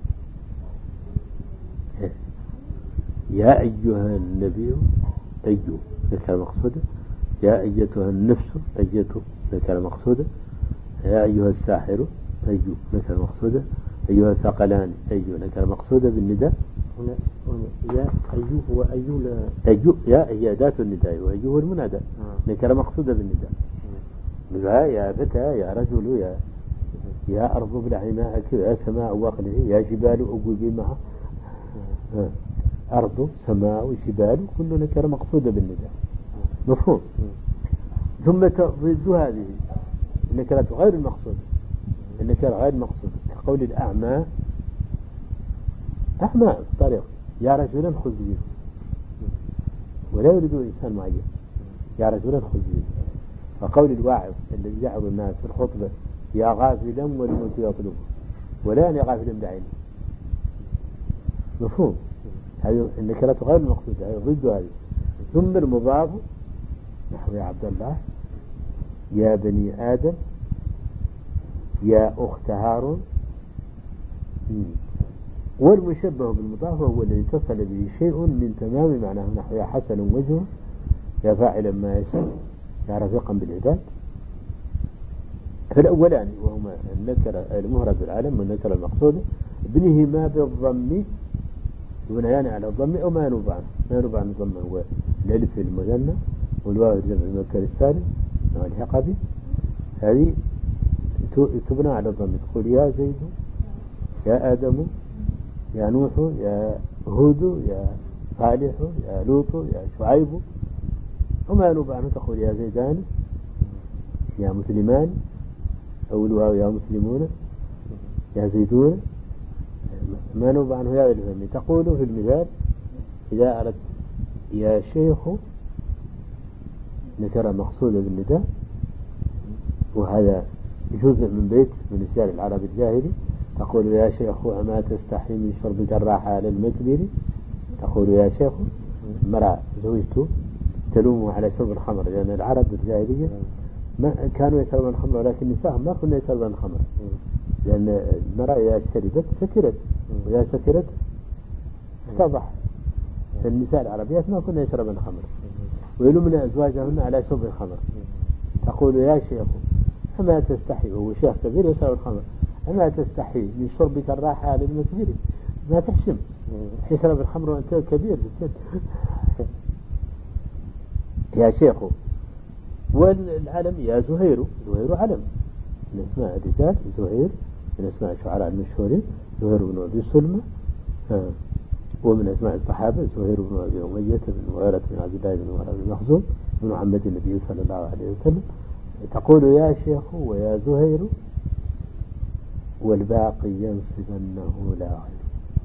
يا أيها النبي أيوه نكرة مقصودة، يا أيتها النفس أيته نكرة مقصودة، يا أيها الساحر أيوه نكرة مقصودة، أيها الثقلان أيوه نكرة مقصودة بالنداء. يا أيوه وأيوه أيوه يا أداة النداء وأيوه المنادى نكرة مقصودة بالنداء. يا فتى يا رجل يا أرض ابلعي ماءك، يا سماء واقلعي، يا جبال أوبي معه. أرض سماء وجبال كل نكرة مقصودة بالنداء. مفهوم. ثم ضد هذه النكرة غير المقصودة، النكرة غير المقصودة كقول الأعمى أعمى في الطريق يا رجلا خذ بيده، ولا يريد إنسان معين يا رجلا خذ بيده. وقول الواعظ الذي يعظ الناس في الخطبة يا غافلا والموت يطلبه، ولا يا غافلا بعينه. مفهوم. هذه النكرة غير المقصودة، هذه ضد هذه. ثم المضاف نحو يا عبد الله يا بني آدم يا أخت هارون. والمشبه بالمضاف هو الذي اتصل به شيء من تمام معناه، نحو يا حسن وجهه، يا فاعلا ما يشاء، يا رفيقا بالعباد. فالأولان وهما النكرة المهرد العالم والنكرة المقصودة ابنهما بالضم يبنيان على الضم أو ما ينوب عنه. ما ينوب عنه الضم هو الألف المثنى والواو الجمع المذكر السالم والحق به، هذه تبنى على الضم. تقول يا زيد يا آدم يا نوح يا هود يا صالح يا لوط يا شعيب. وما ينوب عنه تقول يا زيدان يا مسلمان، أو الواو يا مسلمون يا زيدون. ما ينوب عنه يا الفم. تقول في المثال إذا أردت يا شيخ نكرة مقصودة بالنداء، وهذا جزء من بيت من رجال العرب الجاهلي. تقول يا شيخ أما تستحي من شربك الراحة على المكبر. تقول يا شيخ مرأة زوجته تلومه على شرب الخمر، لأن العرب الجاهلية ما كانوا يشربون الخمر، ولكن نساءهم ما كنا يشربون الخمر، لأن المرأة إذا شربت سكرت، وإذا سكرت اتضح. فالنساء العربيات ما كنا يشربون الخمر ويلومن أزواجهن على شرب الخمر. تقول يا شيخ أما تستحي، هو شيخ كبير يشرب الخمر، أما تستحي من شربك الراحة على المكبر. ما تحشم يشرب الخمر وأنت كبير في السن يا شيخ. والعلم يا زهير، زهير علم من اسماء الرجال، زهير من اسماء الشعراء المشهورين، زهير بن أبي سلمة. ومن اسماء الصحابة زهير بن أبي أمية بن مغيرة بن عبد الله بن مخزوم بن محمد النبي صلى الله عليه وسلم. تقول يا شيخ ويا زهير والباقي ينصبنه لا غير.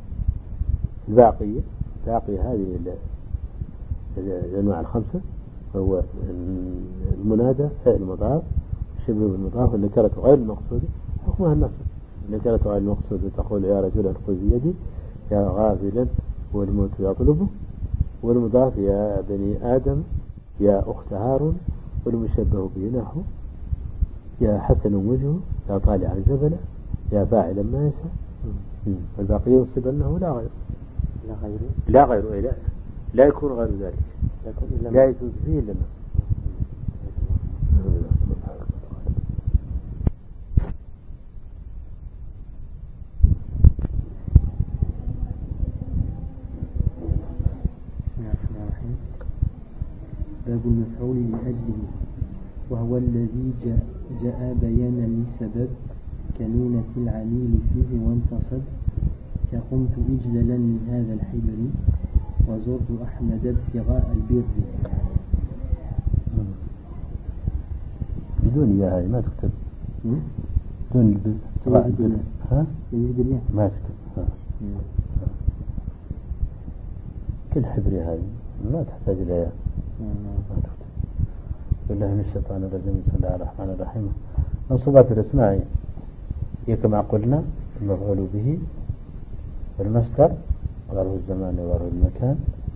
باقي هذه الأنواع الخمسة هو المنادى، فعل مضاف، شبه بالمضاف، النكرة غير المقصودة حكمها النصب. النكرة غير المقصودة تقول يا رجل خذ بيدي، يا غافلا والموت يطلبه. والمضاف يا بني آدم، يا أخت هارون. والمشبه به نحو يا حسن وجهه، يا طالعا جبله، يا فاعلا ما يشاء. الباقي ينصب أنه لا غير. لا غير لا يكون غير ذلك، لا يجوز فيه إلا ما. باب المفعول لأجله، وهو الذي جاء بيانا للسبب كنونة العميل فيه وانتصب، كقمت إجللا من هذا الحبر وزرت أحمد ابتغاء البر. بدون يا هاي ما تكتب، بدون ابتغاء البر ما تكتب. كل حبر هاي ما تحتاج إلى ما تكتب. بالله من الشيطان الرجيم. بسم الله الرحمن الرحيم. منصوبات الأسماء هي كما قلنا المفعول به والمصدر وظرف الزمان وظرف المكان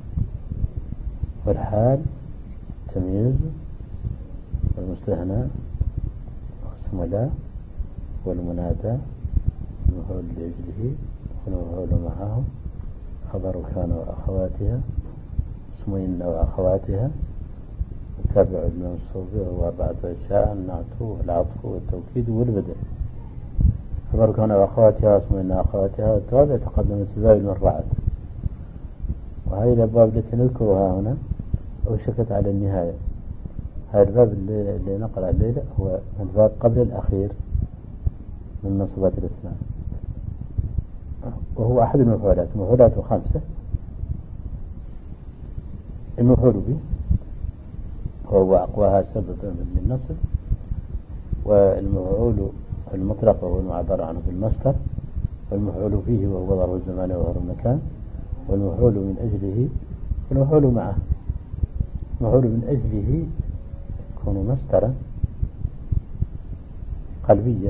والحال تمييز والمستثنى واسم لا والمنادى المفعول لأجله والمفعول معه خبر كان وأخواتها اسم إن وأخواتها تابع المنصوب وهو بعد أشياء النعت والعطف والتوكيد والبدء. خبر كان وأخواتها اسم إن أخواتها والتوابع تقدمت في باب المرفعات. وهذه الأبواب التي نذكرها هنا أوشكت على النهاية. هذا الباب اللي نقرأ الليلة هو الباب قبل الأخير من منصوبات الأسماء، وهو أحد المفعولات. المفعولات 5. المفعول به وهو أقواها سببا للنصب، والمفعول المطلق وهو المعبر عنه بالمصدر، والمفعول فيه وهو ظرف الزمان وظرف المكان، والمفعول من أجله والمفعول معه. المفعول من أجله يكون مصدرا قلبيا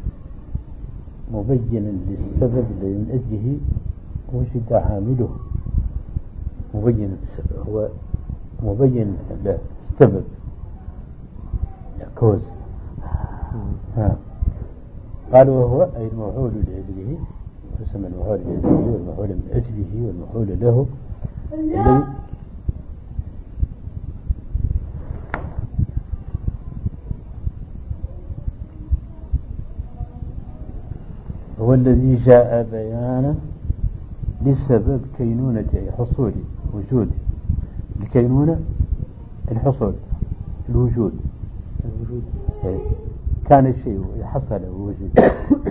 مبينا للسبب الذي من أجله وجد عامله. مبين هو مبين له السبب كوز. قالوا وهو أي المفعول لأجله، يسمى المفعول لأجله والمفعول من أجله والمفعول له الذي هو الذي جاء بيانا لسبب كينونة أي حصول وجود. الكينونة الحصول الوجود كان الشيء حصل ووجد.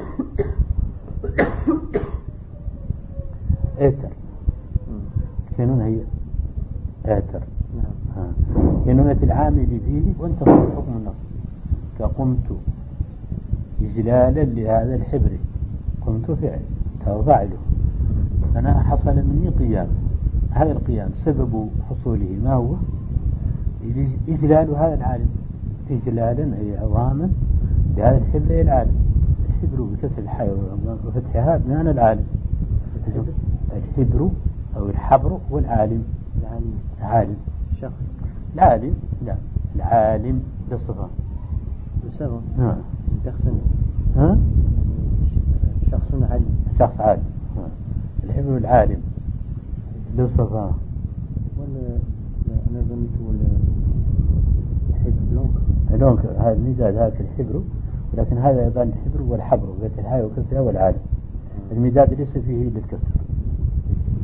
آتر كينونة هي آتر. كينونة العامل فيه وانتصر حكم النصب. كقمت إجلالا لهذا الحبر، قمت فاعله، أنا حصل مني قيام. هذا القيام سبب حصوله ما هو؟ إجلال هذا العالم، إجلالا أي عظاما لهذا الحبر العالم. الحبر بكسر الحاء وفتحها بمعنى العالم. الحبر أو الحبر هو العالم. العالم شخص. العالم لا، العالم بصفة بصفة. شخص عالم. شخص عالم. الحبر العالم بصفة. ولا أنا ظننت الحبر لونك هذا الميزان هذا الحبر، ولكن هذا يبان الحبر والحبر بفتح الحاء وكسرها والعالم. الميزان ليس فيه إلا الكسر.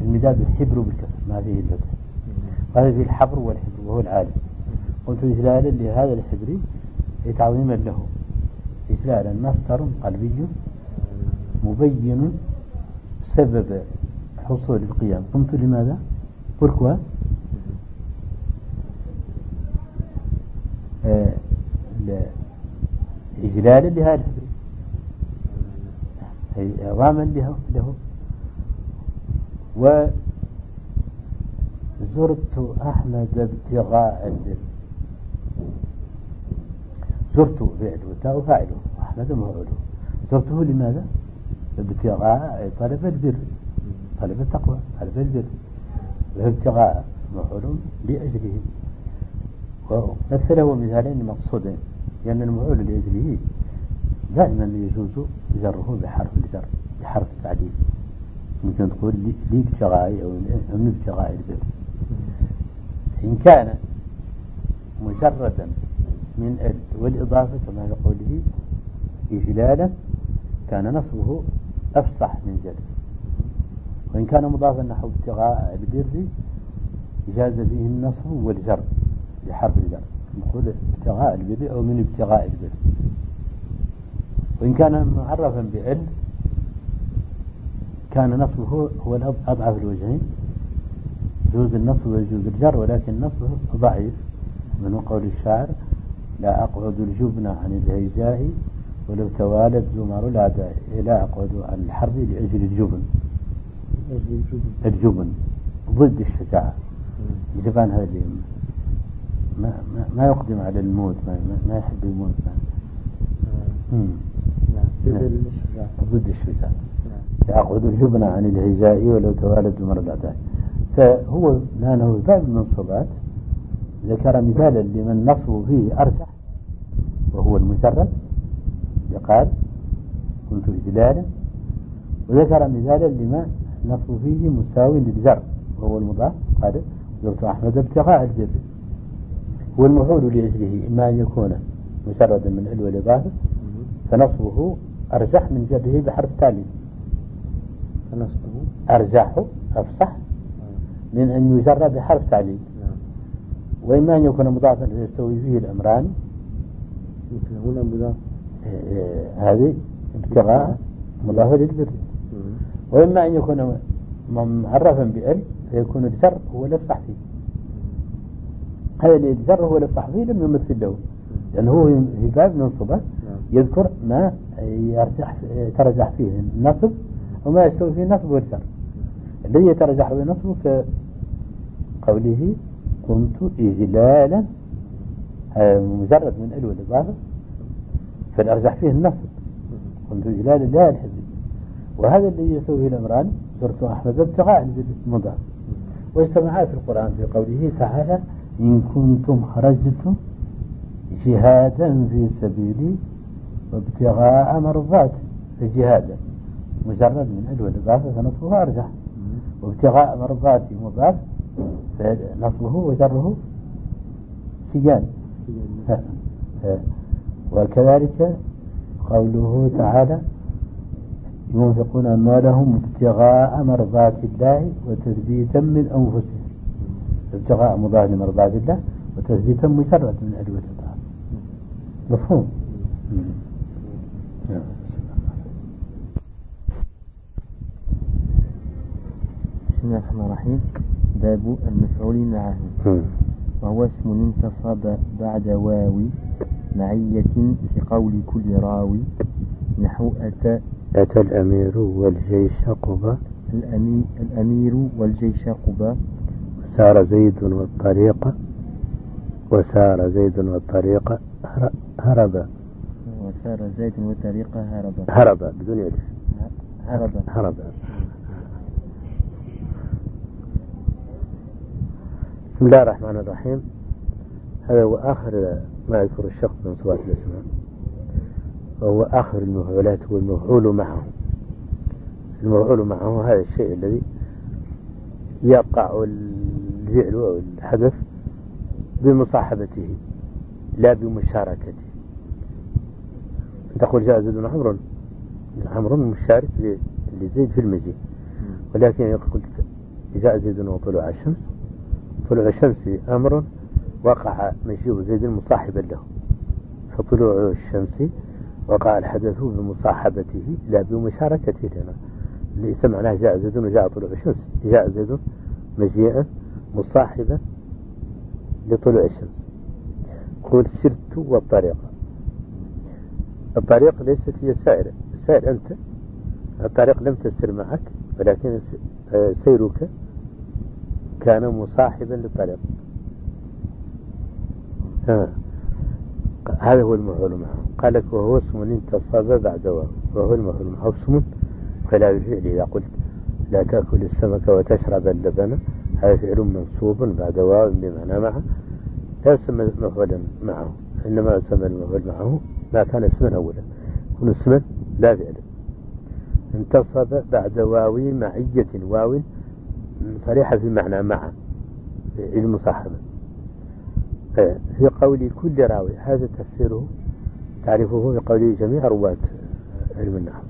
المداد الحبر بالكسر ما فيه الفتح، هذا فيه الحبر والحبر وهو العالم. قلت إجلالا لهذا الحبر تعظيما له، إجلالا مصدر قلبي مبين سبب حصول القيام. قمت لماذا؟ pourquoi إجلالا لهذا الحبر، عظاما له. وزرت أحمد ابتغاء البر، زرت فعل والتاء فاعله، أحمد مفعوله. زرته لماذا؟ ابتغاء طلب البر، طلب التقوى، طلب البر. ابتغاء مفعول لأجله. ومثله مثالين مقصودين، لأن المفعول لأجله دائما يجوز جره بحرف الجر بحرف التعديل. ممكن تقول لي ابتغاء أو من ابتغاء البر. إن كان مجردا من والإضافة كما يقوله إجلالا كان نصبه أفصح من جر. وإن كان مضافا نحو ابتغاء البر جاز فيه النصب والجر بحرف الجر، نقول ابتغاء البر أو من ابتغاء البر. وإن كان معرفا بأل كان نصبه هو أضعف الوجهين، يجوز النصب ويجوز الجر، ولكن نصبه ضعيف. من قول الشاعر: لا أقعد الجبن عن الهيجاء ولو توالت زمر الأعداء. لا أقعد عن الحرب لأجل الجبن. الجبن ضد الشجاعة. الجبان هذا اللي ما يقدم على الموت، ما يحب الموت. ضد الشجاعة. لا أقعد الجبن عن الهيجاء ولو توالت زمر الأعداء. فهو لأنه باب المنصبات ذكر مثالا لمن نصب فيه أرجح وهو المجرد، قال: كنت إجلالا. وذكر مثالا لما نصب فيه مساوي للجر وهو المضاف، قال: زرت أحمد ابتغاء البر. والمفعول لأجله إما أن يكون مجردا من ال والإضافة فنصبه أرجح من جره بحرف تعليل، فنصبه أرجح أفصح من أن يجرد بحرف تعليل. وإما أن يكون مضافا يستوي فيه الأمران، مثل هنا مضاف هذه ابتغاء مضافا للبر. وإما أن يكون معرفا بأل فيكون الجر هو الأفصح فيه. هذا الجر هو الأفصح فيه لم يمثل له، لأنه هو في باب منصبه يذكر ما يترجح فيه النصب وما يستوي فيه النصب والجر. الذي يترجح فيه النصب كقوله: كنت إجلالا، مجرد من ال والإضافة فالأرجح فيه النصب، كنت إجلالا لا الحزب. وهذا الذي يستوي فيه الأمران: زرت أحمد ابتغاء المضاف. واجتمعا في القرآن في قوله تعالى: إن كنتم خرجتم جهادا في سبيلي وابتغاء مرضاتي. فجهادا مجرد من ال والإضافة فنصبه أرجح، وابتغاء مرضاتي مضاف فنصبه وجره سجان. وكذلك قوله تعالى: ينفقون أموالهم ابتغاء مرضات الله وتثبيتا من أنفسهم. ابتغاء مضاف لمرضات الله وتثبيتا مجرد من ال والإضافة. مفهوم؟ بسم الله الرحمن الرحيم. باب المفعول معه، وهو اسم انتصب بعد واو معية في قول كل راوي، نحو أتى الأمير والجيش قبا. الأمير والجيش قبا. وسار زيد والطريق هربا. وسار زيد والطريق هربا بدون يد. هربا. بسم الله الرحمن الرحيم. هذا هو آخر ما يذكر الشخص من صفات الأسماء، وهو آخر المفعولات. هو المفعول معه. المفعول معه هذا الشيء الذي يقع الفعل أو الحدث بمصاحبته لا بمشاركته. تقول: جاء زيد عمرو مشارك لزيد في المجيء، ولكن قلت جاء زيد وطلوع الشمس. طلوع الشمس أمر وقع مجيء زيد مصاحبا له، فطلوع الشمس وقع الحدث بمصاحبته لا بمشاركته لنا. ليس معناه جاء زيد وجاء طلوع الشمس، جاء زيد مجيئا مصاحبا لطلوع الشمس. قل سرت والطريق. الطريق ليست هي السائر أنت، الطريق لم تسر معك، ولكن سيرك كان مصاحبا للطريق. هذا هو المفعول معه. قال لك وهو اسم انتصب بعد واو، وهو المفعول معه اسم خلاف الفعل. إذا قلت لا تأكل السمك وتشرب اللبن، هذا فعل منصوب بعد واو بمعنى معه، لا يسمى مفعولا معه، إنما يسمى المفعول معه ما كان اسما أولا، يكون اسما لا فعلا. انتصب بعد واو معية، واو صريحة في معنى مع المصاحبة. في قول كل راوي، هذا تفسيره تعرفه في قول جميع رواة علم النحو.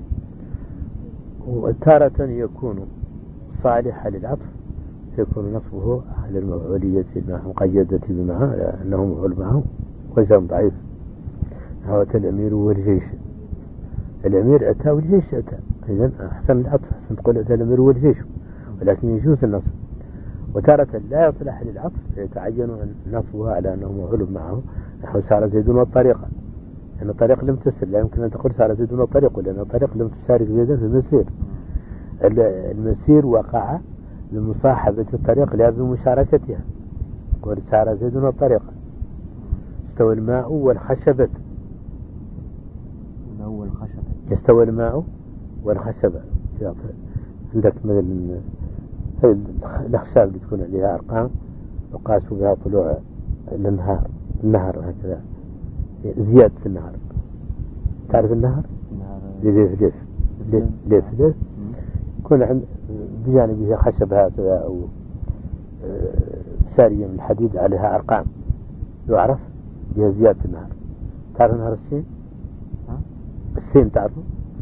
وتارة يكون صالحا للعطف، يكون نصبه على المفعولية المقيدة بمعه لأنه مفعول معه، وزن ضعيف. هو الأمير والجيش، الأمير أتى والجيش أتى، إذن أحسن العطف، أحسن تقول أتى الأمير والجيش، ولكن يجوز النصب. وتارة لا يصلح للعطف، يتعين نصبها على أنه مفعول معه، نحو سار زيد والطريقة، لأن الطريق لم تسر، لا يمكن أن تقول سار زيد والطريق، لأن الطريق لم تشارك زيدا في المسير. المسير وقع بمصاحبة الطريق لا بمشاركتها. قول سار زيد والطريقة. استوى الماء والخشبة، يستوى الماء والخشبة. عندك مثل الأخشاب اللي تكون عليها أرقام وقاسوا بها طلوع النهر هكذا، زيادة النهر. تعرف النهر؟ ليف يكون عند بجانبه خشب هكذا أو سارية من الحديد عليها أرقام، يعرف بها زيادة النهر. تعرف نهر السين؟ السين تعرفه؟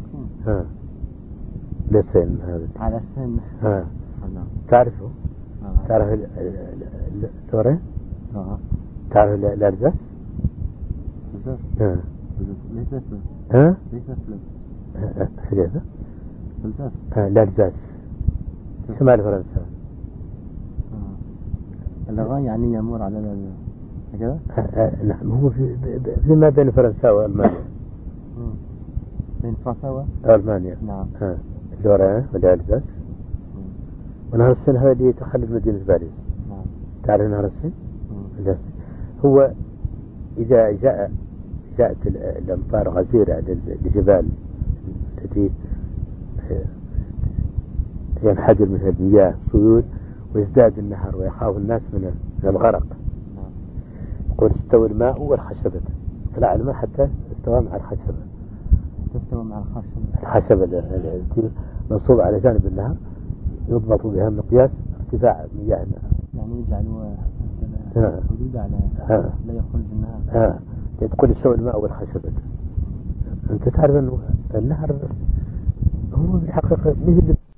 لا السين هذا على السين. تعرفه؟ تعرف اللورين؟ تعرف الأرزاس؟ ليس فلوس. الأرزاس شمال فرنسا. اللغة يعني يمر على هكذا؟ نعم، هو فيما بين فرنسا وألمانيا. بين فرنسا وألمانيا. نعم. اللورين والأرزاس. ونهر السين هذا اللي يتخلف مدينة باريس. نعم. تعرف نهر السين؟ هو إذا جاءت الأمطار غزيرة للجبال التي ينحدر منها المياه سيول، ويزداد النهر ويخاف الناس من الغرق. يقول استوى الماء والخشبة، طلع الماء حتى استوى مع الخشبة. تستوى مع الخشبة التي منصوبة على جانب النهر، يضبط بها مقياس ارتفاع مياه النهر، يعني يجعلوا حدود على لا يخرج النهر. تقول استوى الماء والخشبة. أنت تعرف أن النهر هو بالحقيقة مثل